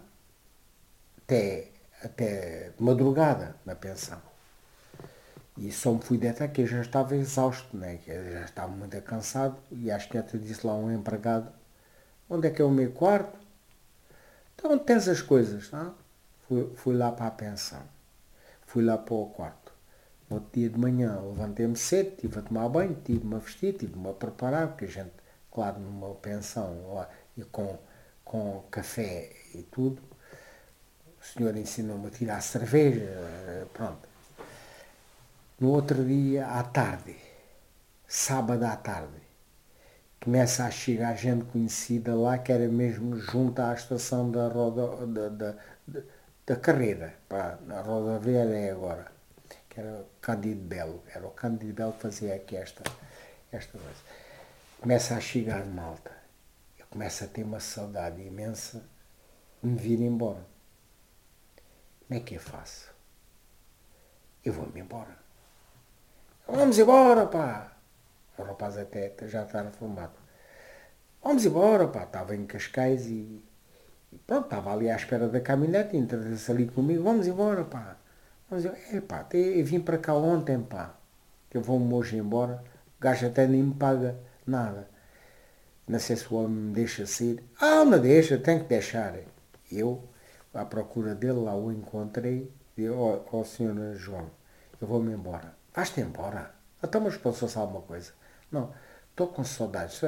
até madrugada na pensão. E só me fui deitar que eu já estava exausto, né? Que eu já estava muito cansado. E acho que até disse lá um empregado, onde é que é o meu quarto? Então onde tens as coisas? Não? Fui lá para a pensão. Fui lá para o quarto. No outro dia de manhã levantei-me cedo, estive a tomar banho, estive-me a vestir, estive-me a preparar, porque a gente, claro, numa pensão lá, e com café e tudo, o senhor ensinou-me a tirar cerveja, pronto. No outro dia, à tarde, sábado à tarde, começa a chegar gente conhecida lá, que era mesmo junto à estação da carreira, pá, na rodoviária é agora, que era o Cândido Belo. Era o Cândido Belo que fazia aqui esta coisa. Começa a chegar malta. Eu começo a ter uma saudade imensa de me vir embora. Como é que eu faço? Eu vou-me embora. Vamos embora, pá! O rapaz até já está reformado. Vamos embora, pá! Estava em Cascais e pronto, estava ali à espera da caminhonete, entra-se ali comigo. Vamos embora, pá! Vamos embora. Pá, eu vim para cá ontem, pá. Eu vou-me hoje embora. O gajo até nem me paga nada. Não sei se o homem me deixa sair. Me deixa, tem que deixar. Eu, à procura dele, lá o encontrei. E eu, senhor João, eu vou-me embora. Vais-te embora? Então, mas passou-se alguma coisa? Não, estou com saudades.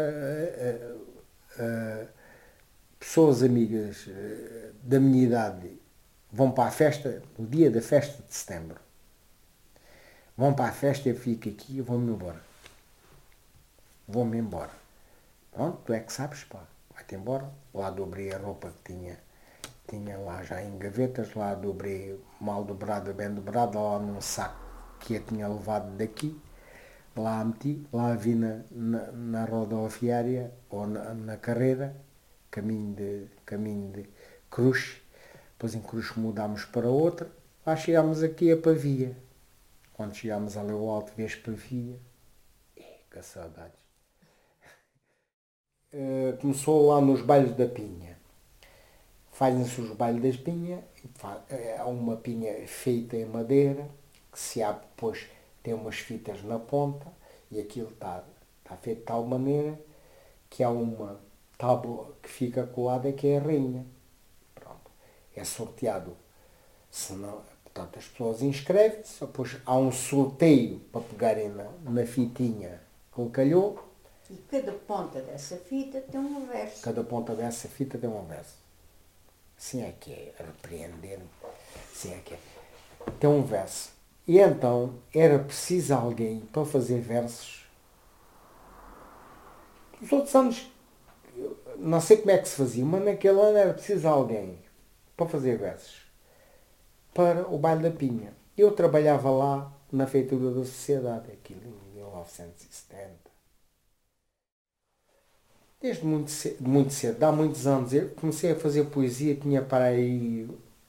Pessoas amigas da minha idade vão para a festa, no dia da festa de setembro. Vão para a festa, eu fico aqui e vou-me embora. Vou-me embora. Pronto, tu é que sabes, pá. Vai-te embora. Lá dobrei a roupa que tinha lá já em gavetas. Lá dobrei mal dobrada, bem dobrada, lá num saco que eu tinha levado daqui. Lá a meti, lá a vi na rodoviária, ou na carreira, caminho de Cruz. Depois em Cruz mudámos para outra. Lá chegámos aqui a Pavia. Quando chegámos ali ao Alto Vês Pavia, que saudades. Começou lá nos bailes da Pinha. Fazem-se os bailes das Pinha. Há uma pinha feita em madeira, que se abre depois, tem umas fitas na ponta, e aquilo está feito de tal maneira que há uma tábua que fica colada, que é a rainha. Pronto. É sorteado. Senão, portanto, as pessoas inscrevem-se, depois há um sorteio para pegarem na fitinha que lhe calhou. E cada ponta dessa fita tem um verso. Cada ponta dessa fita tem um verso. Assim é que é, repreender-me. Assim é que é. Tem um verso. E então era preciso alguém para fazer versos. Nos outros anos, não sei como é que se fazia, mas naquele ano era preciso alguém para fazer versos. Para o Baile da Pinha. Eu trabalhava lá na feitura da sociedade, aquilo em 1970. Desde muito cedo, há muitos anos, eu comecei a fazer poesia, tinha para aí,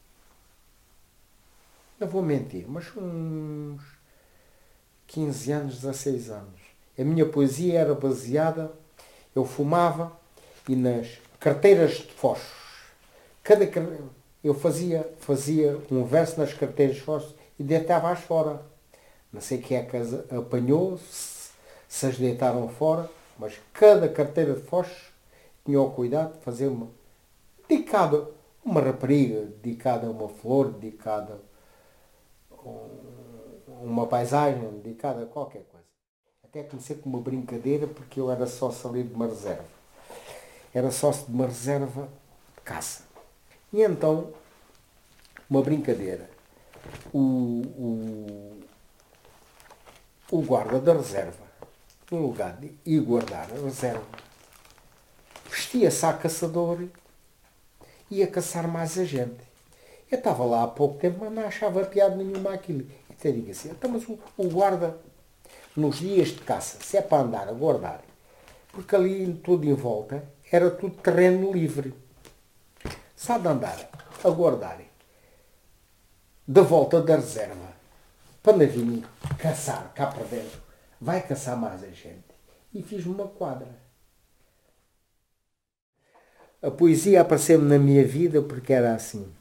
não vou mentir, mas uns 15 anos, 16 anos. A minha poesia era baseada, eu fumava e nas carteiras de fósforos. Eu fazia um verso nas carteiras de fósforos e deitava-as fora. Não sei quem é que as apanhou, se as deitaram fora, mas cada carteira de fósforos tinha o cuidado de fazer uma rapariga, dedicada a uma flor, dedicada a uma paisagem, dedicada a qualquer coisa. Até comecei com uma brincadeira, porque eu era sócio ali de uma reserva. Era sócio de uma reserva de caça. E então, uma brincadeira. O guarda da reserva, no lugar de ir guardar a reserva, vestia-se a caçador e ia caçar mais a gente. Eu estava lá há pouco tempo, mas não achava piada nenhuma aquilo. Então digo assim, então, mas o guarda, nos dias de caça, se é para andar a guardar, porque ali tudo em volta era tudo terreno livre. Se há de andar a guardar da volta da reserva, para não vir caçar cá para dentro, vai caçar mais a gente. E fiz-me uma quadra. A poesia apareceu-me na minha vida porque era assim.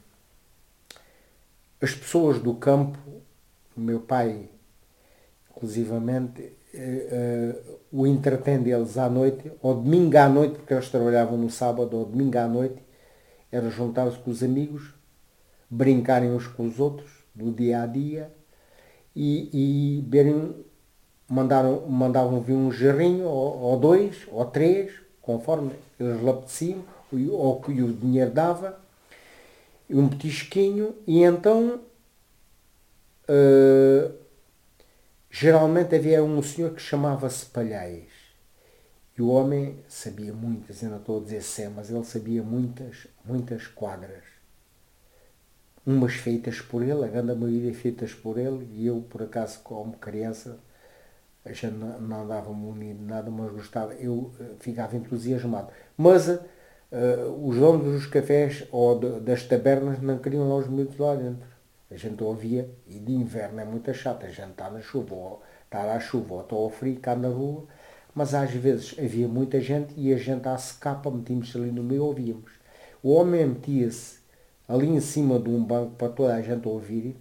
As pessoas do campo, o meu pai, inclusivamente, o entretém deles à noite, ou domingo à noite, porque eles trabalhavam no sábado, ou domingo à noite, era juntar-se com os amigos, brincarem uns com os outros, do dia a dia, e berem, mandavam vir um jarrinho, ou dois, ou três, conforme eles lhe apeteciam, ou que o dinheiro dava, e um petisquinho, e então geralmente havia um senhor que chamava-se Palhais. E o homem sabia muitas, ainda estou a dizer sem, mas ele sabia muitas quadras. Umas feitas por ele, a grande maioria feitas por ele, e eu, por acaso, como criança, a gente não andava munido nada, mas gostava, eu ficava entusiasmado. Mas os donos dos cafés ou das tabernas não queriam lá os miúdos lá dentro. A gente ouvia, e de inverno é muito chato, a gente está na chuva, ou estar à chuva, ou está ao frio, cá na rua, mas às vezes havia muita gente e a gente à secapa, metíamos-se ali no meio e ouvíamos. O homem metia-se ali em cima de um banco para toda a gente ouvir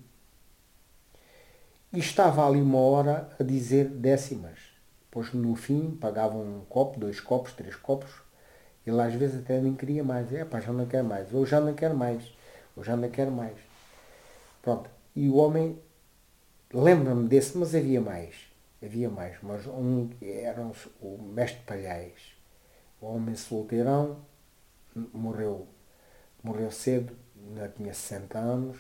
e estava ali uma hora a dizer décimas. Depois no fim pagavam um copo, 2 copos, 3 copos. Ele às vezes até nem queria mais. Pá, já não quero mais. Ou já não quero mais. Ou já não quero mais. Pronto. E o homem, lembra-me desse, mas havia mais. Havia mais. Mas um era o mestre Palhais. O homem solteirão, morreu cedo, ainda tinha 60 anos.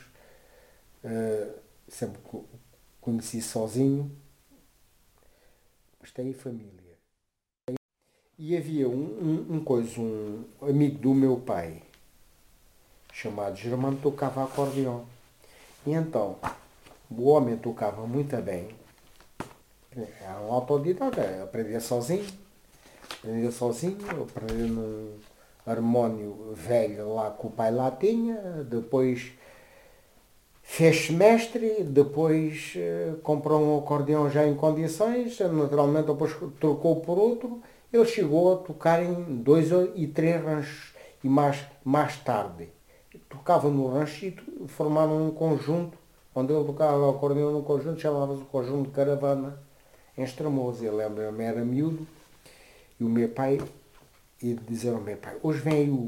Sempre conheci sozinho. Mas tem família. E havia um amigo do meu pai, chamado Germano, tocava acordeão. E então, o homem tocava muito bem. Era um autodidata, aprendia sozinho, aprendia num harmónio velho lá que o pai lá tinha, depois fez mestre, depois comprou um acordeão já em condições, naturalmente depois trocou por outro. Ele chegou a tocar em 2 e 3 ranchos e mais tarde tocava no rancho e formaram um conjunto, onde ele tocava o acordeão num conjunto, chamava-se o Conjunto de Caravana, em Estremoz. Eu lembro-me, era miúdo, e o meu pai ia dizer ao meu pai, hoje vem aí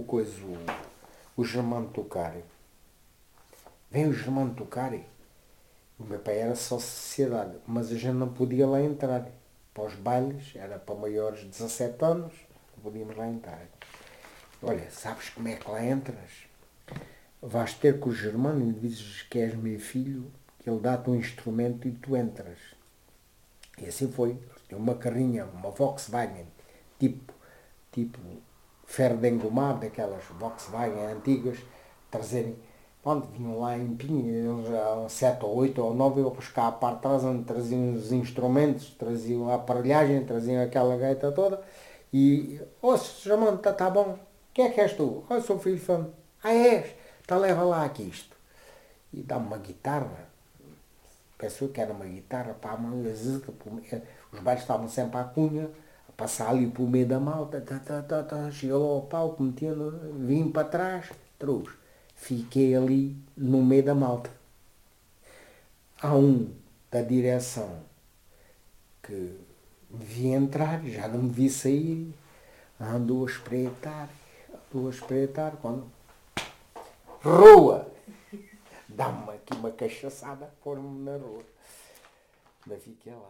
o Germano tocar. Vem o Germano tocar. O meu pai era só sociedade, mas a gente não podia lá entrar. Para os bailes, era para maiores de 17 anos, não podíamos lá entrar. Olha, sabes como é que lá entras? Vais ter com o Germano e dizes que és meu filho, que ele dá-te um instrumento e tu entras. E assim foi. Tinha uma carrinha, uma Volkswagen, tipo ferro de engomar, daquelas Volkswagen antigas, trazerem. Pronto, vinham lá em Pinho, eles eram 7 ou 8 ou 9, eu buscar a parte de trás onde traziam os instrumentos, traziam a aparelhagem, traziam aquela gaita toda. E, Germano, tá bom. Quem é que és tu? Sou o filho fã. És? Então leva lá aqui isto. E dá-me uma guitarra. Pensou que era uma guitarra para a mão. Os bailes estavam sempre à cunha, a passar ali pelo meio da malta. Chegou ao palco, metendo, vim para trás, trouxe. Fiquei ali no meio da malta. Há um da direção que me vi entrar, já não me vi sair, andou a espreitar, quando rua! Dá-me aqui uma cachaçada, pôr-me na rua. Mas fiquei lá.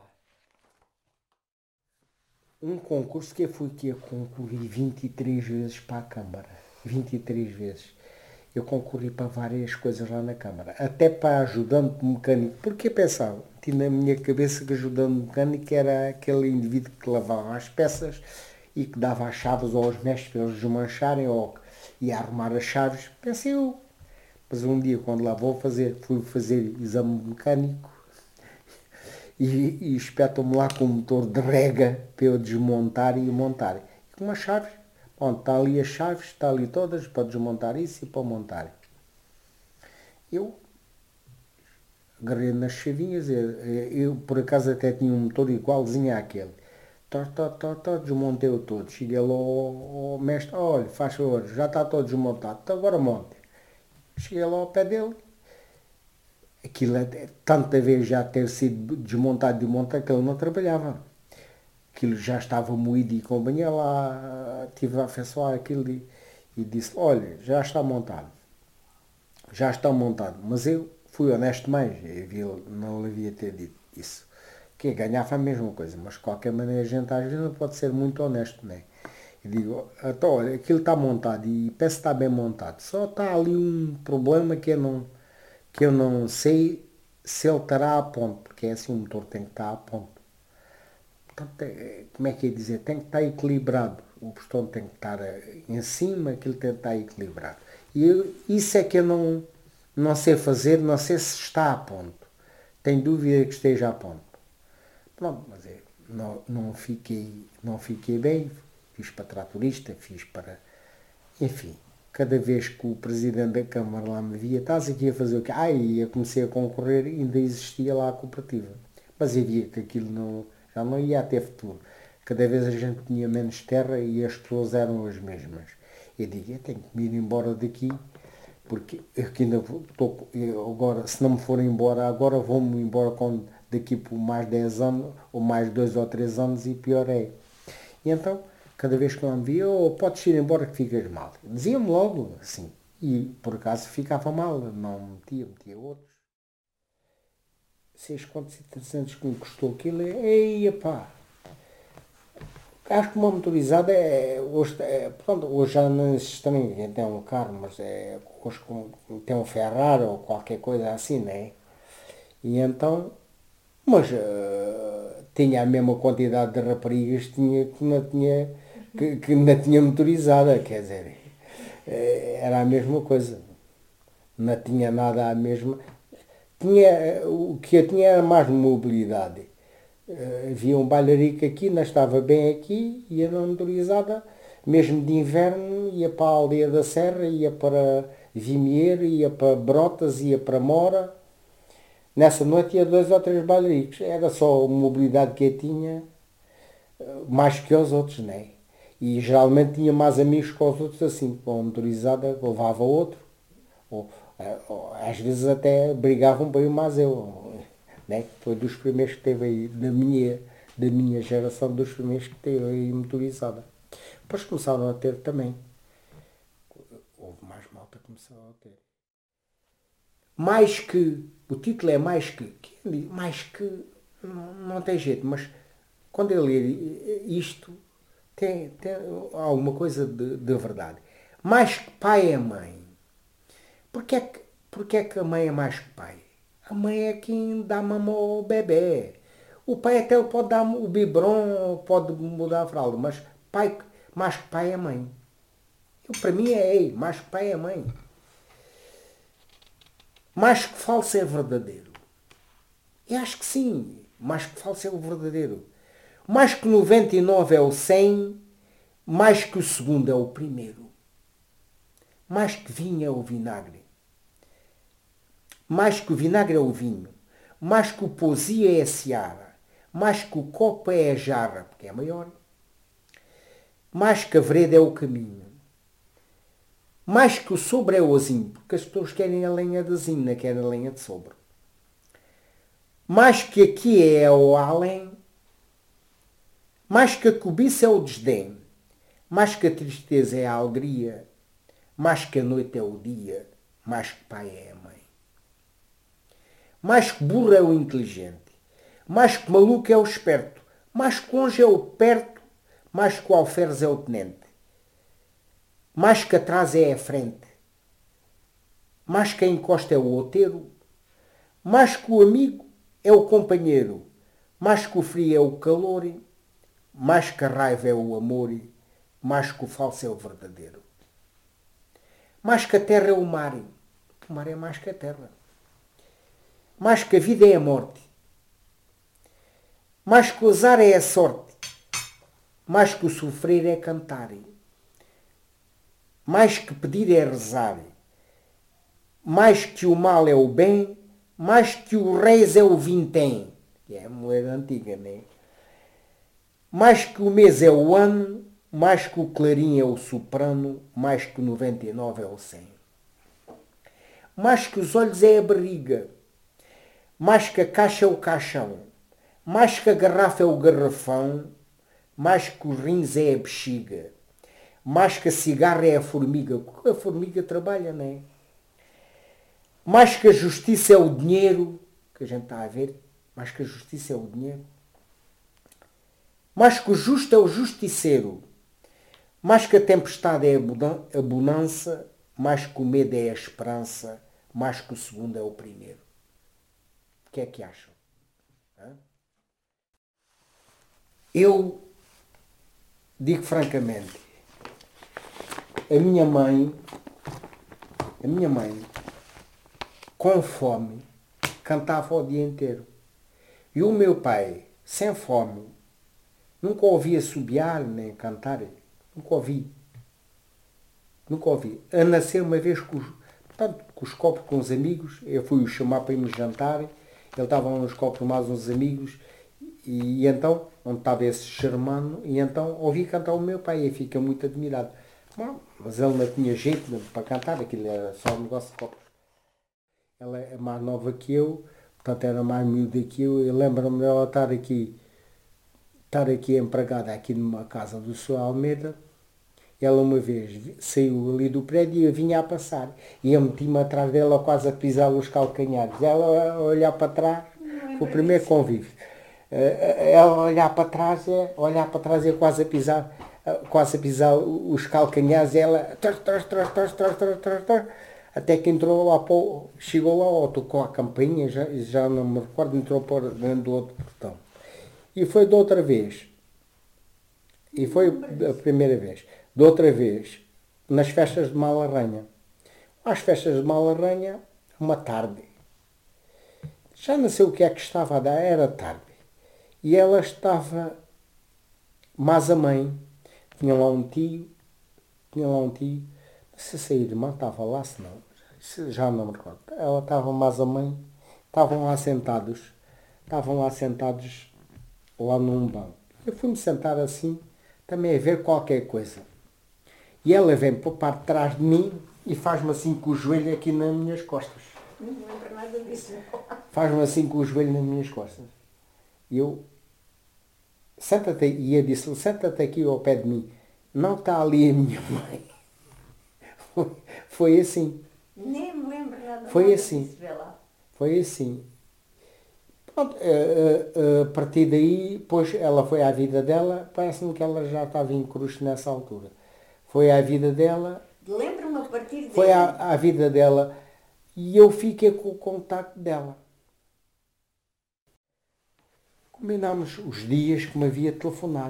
Um concurso que eu fui que eu concorri 23 vezes para a Câmara. 23 vezes. Eu concorri para várias coisas lá na Câmara. Até para ajudante mecânico. Porque eu pensava, tinha na minha cabeça que ajudante mecânico era aquele indivíduo que lavava as peças e que dava as chaves aos mestres para eles desmancharem ou ia arrumar as chaves. Pensei eu. Mas um dia, quando lá fui fazer exame mecânico e espetam-me lá com um motor de rega para eu desmontar e montar. E com as chaves, bom, está ali as chaves, está ali todas para desmontar isso e para montar. Eu agarrei nas chavinhas, eu por acaso até tinha um motor igualzinho àquele. Desmontei-o todo. Cheguei lá ao mestre, olha, faz favor, já está todo desmontado, então agora monte. Cheguei lá ao pé dele. Aquilo, tanta vez já ter sido desmontado que ele não trabalhava. Aquilo já estava moído e companhia lá, tive a afeiçoar aquilo e disse, olha, já está montado. já estão montados. Mas eu fui honesto mais, não lhe havia ter dito isso. Que ganhava a mesma coisa, mas de qualquer maneira a gente às vezes não pode ser muito honesto, não é? Eu digo, então, olha, aquilo está montado e parece que está bem montado. Só está ali um problema que eu não sei se ele estará a ponto, porque é assim, o motor tem que estar a ponto. Portanto, como é que é dizer? Tem que estar equilibrado. O pistão tem que estar em cima, aquilo tem que estar equilibrado. Isso é que eu não sei fazer, não sei se está a ponto. Tenho dúvida que esteja a ponto. Pronto, mas não fiquei bem. Fiz para tratorista, fiz para... Enfim, cada vez que o presidente da Câmara lá me via, estás aqui a fazer o quê? Eu comecei a concorrer e ainda existia lá a cooperativa. Mas eu via que aquilo já não ia ter futuro. Cada vez a gente tinha menos terra e as pessoas eram as mesmas. Eu digo, eu tenho que me ir embora daqui, porque eu ainda estou, agora, se não me for embora agora, vou-me embora daqui por mais 10 anos, ou mais 2 ou 3 anos, e pior é. E então, cada vez que eu me via, podes ir embora que ficas mal. Dizia-me logo, assim. E, por acaso, ficava mal. Não metia outros. 6 contos e 300 que me custou aquilo. Ei, pá. Acho que uma motorizada hoje já não existe também, quem tem um carro, mas hoje tem um Ferrari ou qualquer coisa assim, né? E então, mas tinha a mesma quantidade de raparigas que não tinha motorizada, quer dizer, era a mesma coisa. Não tinha nada a mesma. O que eu tinha era mais mobilidade. Havia um bailarico aqui, não estava bem aqui, ia na motorizada, mesmo de inverno, ia para a Aldeia da Serra, ia para Vimier, ia para Brotas, ia para Mora. Nessa noite ia 2 ou 3 bailaricos. Era só a mobilidade que eu tinha, mais que os outros, né? E geralmente tinha mais amigos que os outros assim. Com a motorizada levava outro. Ou às vezes até brigavam bem mais eu. Né? Foi dos primeiros que teve aí, da minha geração, dos primeiros que teve aí motorizada. Depois começaram a ter também. Houve mais malta que começou a ter. Mais que, o título é mais que, mais que, não tem jeito, mas quando eu ler isto, tem alguma coisa de verdade. Mais que pai é mãe. Porquê é que a mãe é mais que pai? A mãe é quem dá mama ao bebê. O pai até pode dar o biberon, pode mudar a fralda, mas mais que pai é mãe. Para mim mais que pai é mãe. Mais que falso é verdadeiro. Eu acho que sim, mais que falso é o verdadeiro. Mais que 99 é o 100, mais que o segundo é o primeiro. Mais que vinho é o vinagre. Mais que o vinagre é o vinho. Mais que o poesia é a seara. Mais que o copo é a jarra, porque é maior. Mais que a vereda é o caminho. Mais que o sobre é o azinho, porque as pessoas querem a lenha de azinho, não querem a lenha de sobre. Mais que aqui é o além. Mais que a cobiça é o desdém. Mais que a tristeza é a alegria. Mais que a noite é o dia. Mais que pai é a mãe. Mais que burro é o inteligente. Mais que maluco é o esperto. Mais que longe é o perto. Mais que o alferes é o tenente. Mais que atrás é a frente. Mais que a encosta é o outeiro. Mais que o amigo é o companheiro. Mais que o frio é o calor. Mais que a raiva é o amor. Mais que o falso é o verdadeiro. Mais que a terra é o mar. O mar é mais que a terra. Mais que a vida é a morte. Mais que o azar é a sorte. Mais que o sofrer é cantar. Mais que pedir é rezar. Mais que o mal é o bem. Mais que o reis é o vintém. É a moeda antiga, não é? Mais que o mês é o ano. Mais que o clarim é o soprano. Mais que o 99 é o 100. Mais que os olhos é a barriga. Mais que a caixa é o caixão. Mais que a garrafa é o garrafão. Mais que os rins é a bexiga. Mais que a cigarra é a formiga. A formiga trabalha, não é? mais que a justiça é o dinheiro, que a gente está a ver, mais que a justiça é o dinheiro, mais que o justo é o justiceiro, mais que a tempestade é a bonança, mais que o medo é a esperança, mais que o segundo é o primeiro. O que é que acham? Eu digo francamente, a minha mãe, com fome, cantava o dia inteiro. E o meu pai, sem fome, nunca ouvi assobiar nem cantar. Nunca ouvi. A nascer uma vez com os copos com os amigos. Eu fui-o chamar para irmos jantar. Ele estava lá nos copos mais uns amigos. E então, onde estava esse germano, e então ouvi cantar o meu pai. E fica muito admirado. Bom, mas ele não tinha jeito para cantar. Aquilo era só um negócio de copos. Ela é mais nova que eu. Portanto, era mais miúda que eu. Eu lembro-me dela estar aqui empregada aqui numa casa do Sr. Almeida. Ela uma vez saiu ali do prédio e eu vinha a passar. E eu meti-me atrás dela quase a pisar os calcanhares. Ela a olhar para trás, foi o primeiro convívio. Ela olhar para trás e quase a pisar os calcanhares. Ela até que entrou lá, chegou lá, tocou a campainha, já não me recordo, entrou por dentro do outro portão. E foi de outra vez. E foi a primeira vez. De outra vez, nas festas de Malarranha. Às festas de Malarranha, uma tarde. Já não sei o que é que estava a dar, era tarde. E ela estava, mas a mãe, tinha lá um tio, não sei se a irmã estava lá, se não, já não me recordo. Ela estava, mas a mãe, estavam lá sentados lá num banco. Eu fui-me sentar assim, também a ver qualquer coisa. E ela vem para parte de trás de mim e faz-me assim com o joelho aqui nas minhas costas. Não lembro nada disso. Faz-me assim com o joelho nas minhas costas. E eu, senta-te, e eu disse-lhe, senta-te aqui ao pé de mim. Não está ali a minha mãe. Foi assim. Nem me lembro nada. Foi assim. Disso, vê lá. Foi assim. Pronto, a partir daí, depois ela foi à vida dela, parece-me que ela já estava em cruz nessa altura. Foi à vida dela. Lembro-me a partir daí. Foi à vida dela e eu fiquei com o contacto dela. Combinámos os dias que me havia de telefonar.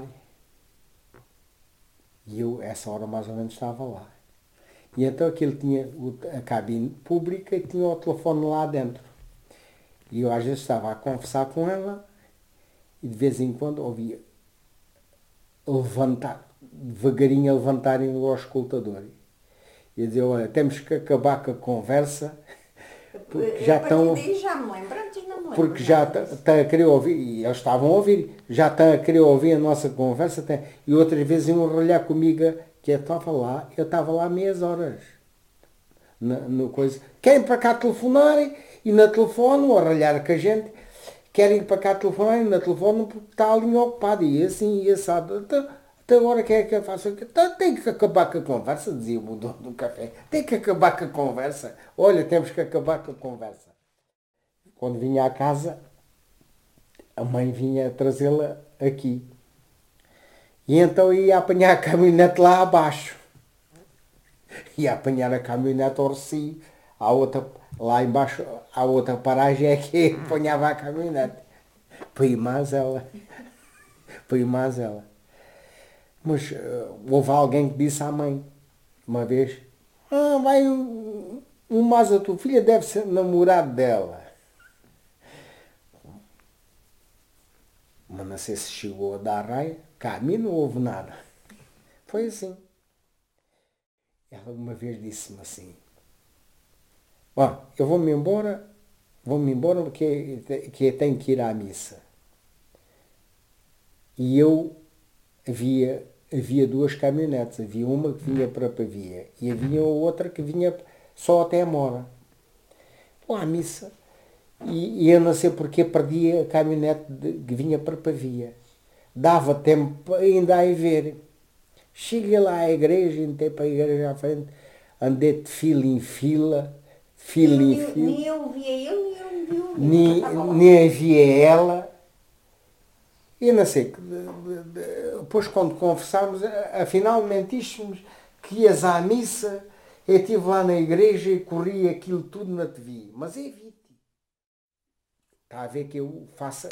E eu, essa hora mais ou menos, estava lá. E então aquilo tinha a cabine pública e tinha o telefone lá dentro. E eu às vezes estava a conversar com ela e de vez em quando ouvia devagarinho a levantarem o auscultador. E a dizer, olha, temos que acabar com a conversa porque já estão... já me lembro, antes não me lembro. Porque já estão a querer ouvir, e eles estavam a ouvir, já estão a querer ouvir a nossa conversa, e outras vezes iam ralhar comigo, que eu estava lá meias horas. No coisa. Querem para cá telefonar e na telefone, ou a ralhar com a gente, querem para cá telefonar e na telefone porque está a linha ocupada, e assim, e assado. Até agora que é que eu faço? Tem que acabar com a conversa, dizia o dono do café. Tem que acabar com a conversa. Olha, temos que acabar com a conversa. Quando vinha à casa, a mãe vinha trazê-la aqui. E então ia apanhar a caminhonete lá abaixo. Ia apanhar a caminhonete ao Recio. Lá embaixo, há outra paragem é que apanhava a caminhonete. Para ir mais ela. Mas houve alguém que disse à mãe, uma vez, vai mas a tua filha deve ser namorado dela. Mas não sei se chegou a dar raia, cá a mim não houve nada. Foi assim. Ela uma vez disse-me assim, eu vou-me embora porque eu tenho que ir à missa. E eu havia duas caminhonetes, havia uma que vinha para Pavia e havia outra que vinha só até Mora. Vou à missa e eu não sei porque perdi a caminhonete que vinha para Pavia. Dava tempo ainda a ir ver. Cheguei lá à igreja, entrei para a igreja à frente, andei de fila em fila, fio em fio. Nem eu via ele, nem ele me viu. Nem havia ela. E não sei, depois quando conversámos, afinal mentíssemos que ias à missa, eu estive lá na igreja e corri aquilo tudo na TV. Mas é vi-te. Está a ver que eu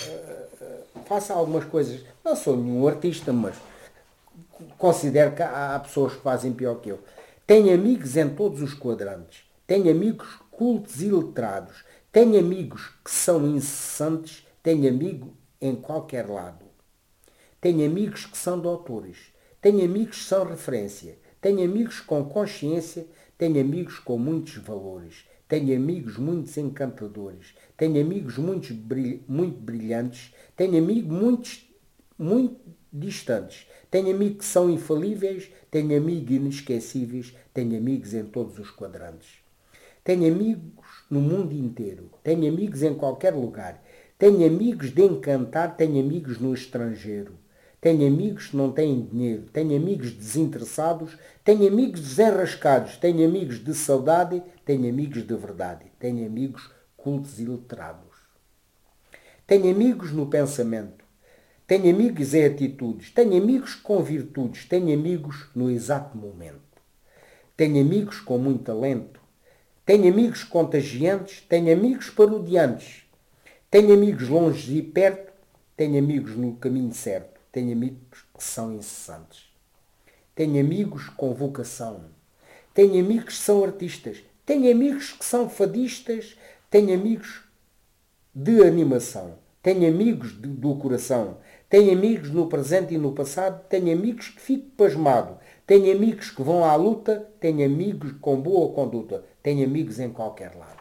faço algumas coisas. Não sou nenhum artista, mas considero que há pessoas que fazem pior que eu. Tenho amigos em todos os quadrantes. Tenho amigos cultos e letrados. Tenho amigos que são incessantes. Tenho amigo em qualquer lado. Tenho amigos que são doutores. Tenho amigos que são referência. Tenho amigos com consciência. Tenho amigos com muitos valores. Tenho amigos muito encantadores. Tenho amigos muito brilhantes. Tenho amigos muito distantes. Tenho amigos que são infalíveis. Tenho amigos inesquecíveis. Tenho amigos em todos os quadrantes. Tenho amigos no mundo inteiro. Tenho amigos em qualquer lugar. Tenho amigos de encantar. Tenho amigos no estrangeiro. Tenho amigos que não têm dinheiro. Tenho amigos desinteressados. Tenho amigos desenrascados. Tenho amigos de saudade. Tenho amigos de verdade. Tenho amigos cultos e letrados. Tenho amigos no pensamento. Tenho amigos em atitudes. Tenho amigos com virtudes. Tenho amigos no exato momento. Tenho amigos com muito talento. Tenho amigos contagiantes. Tenho amigos parodiantes. Tenho amigos longe e perto. Tenho amigos no caminho certo. Tenho amigos que são incessantes. Tenho amigos com vocação. Tenho amigos que são artistas. Tenho amigos que são fadistas. Tenho amigos de animação. Tenho amigos do coração. Tenho amigos no presente e no passado. Tenho amigos que fico pasmado. Tenho amigos que vão à luta. Tenho amigos com boa conduta. Tenho amigos em qualquer lado.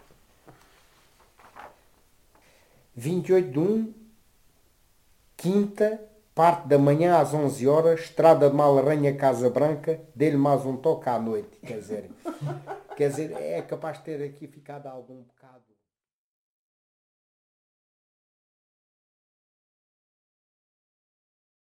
28/1, quinta, parte da manhã às 11 horas, Estrada de Malarranha, Casa Branca, dê-lhe mais um toque à noite. Quer dizer, é capaz de ter aqui ficado algum bocado.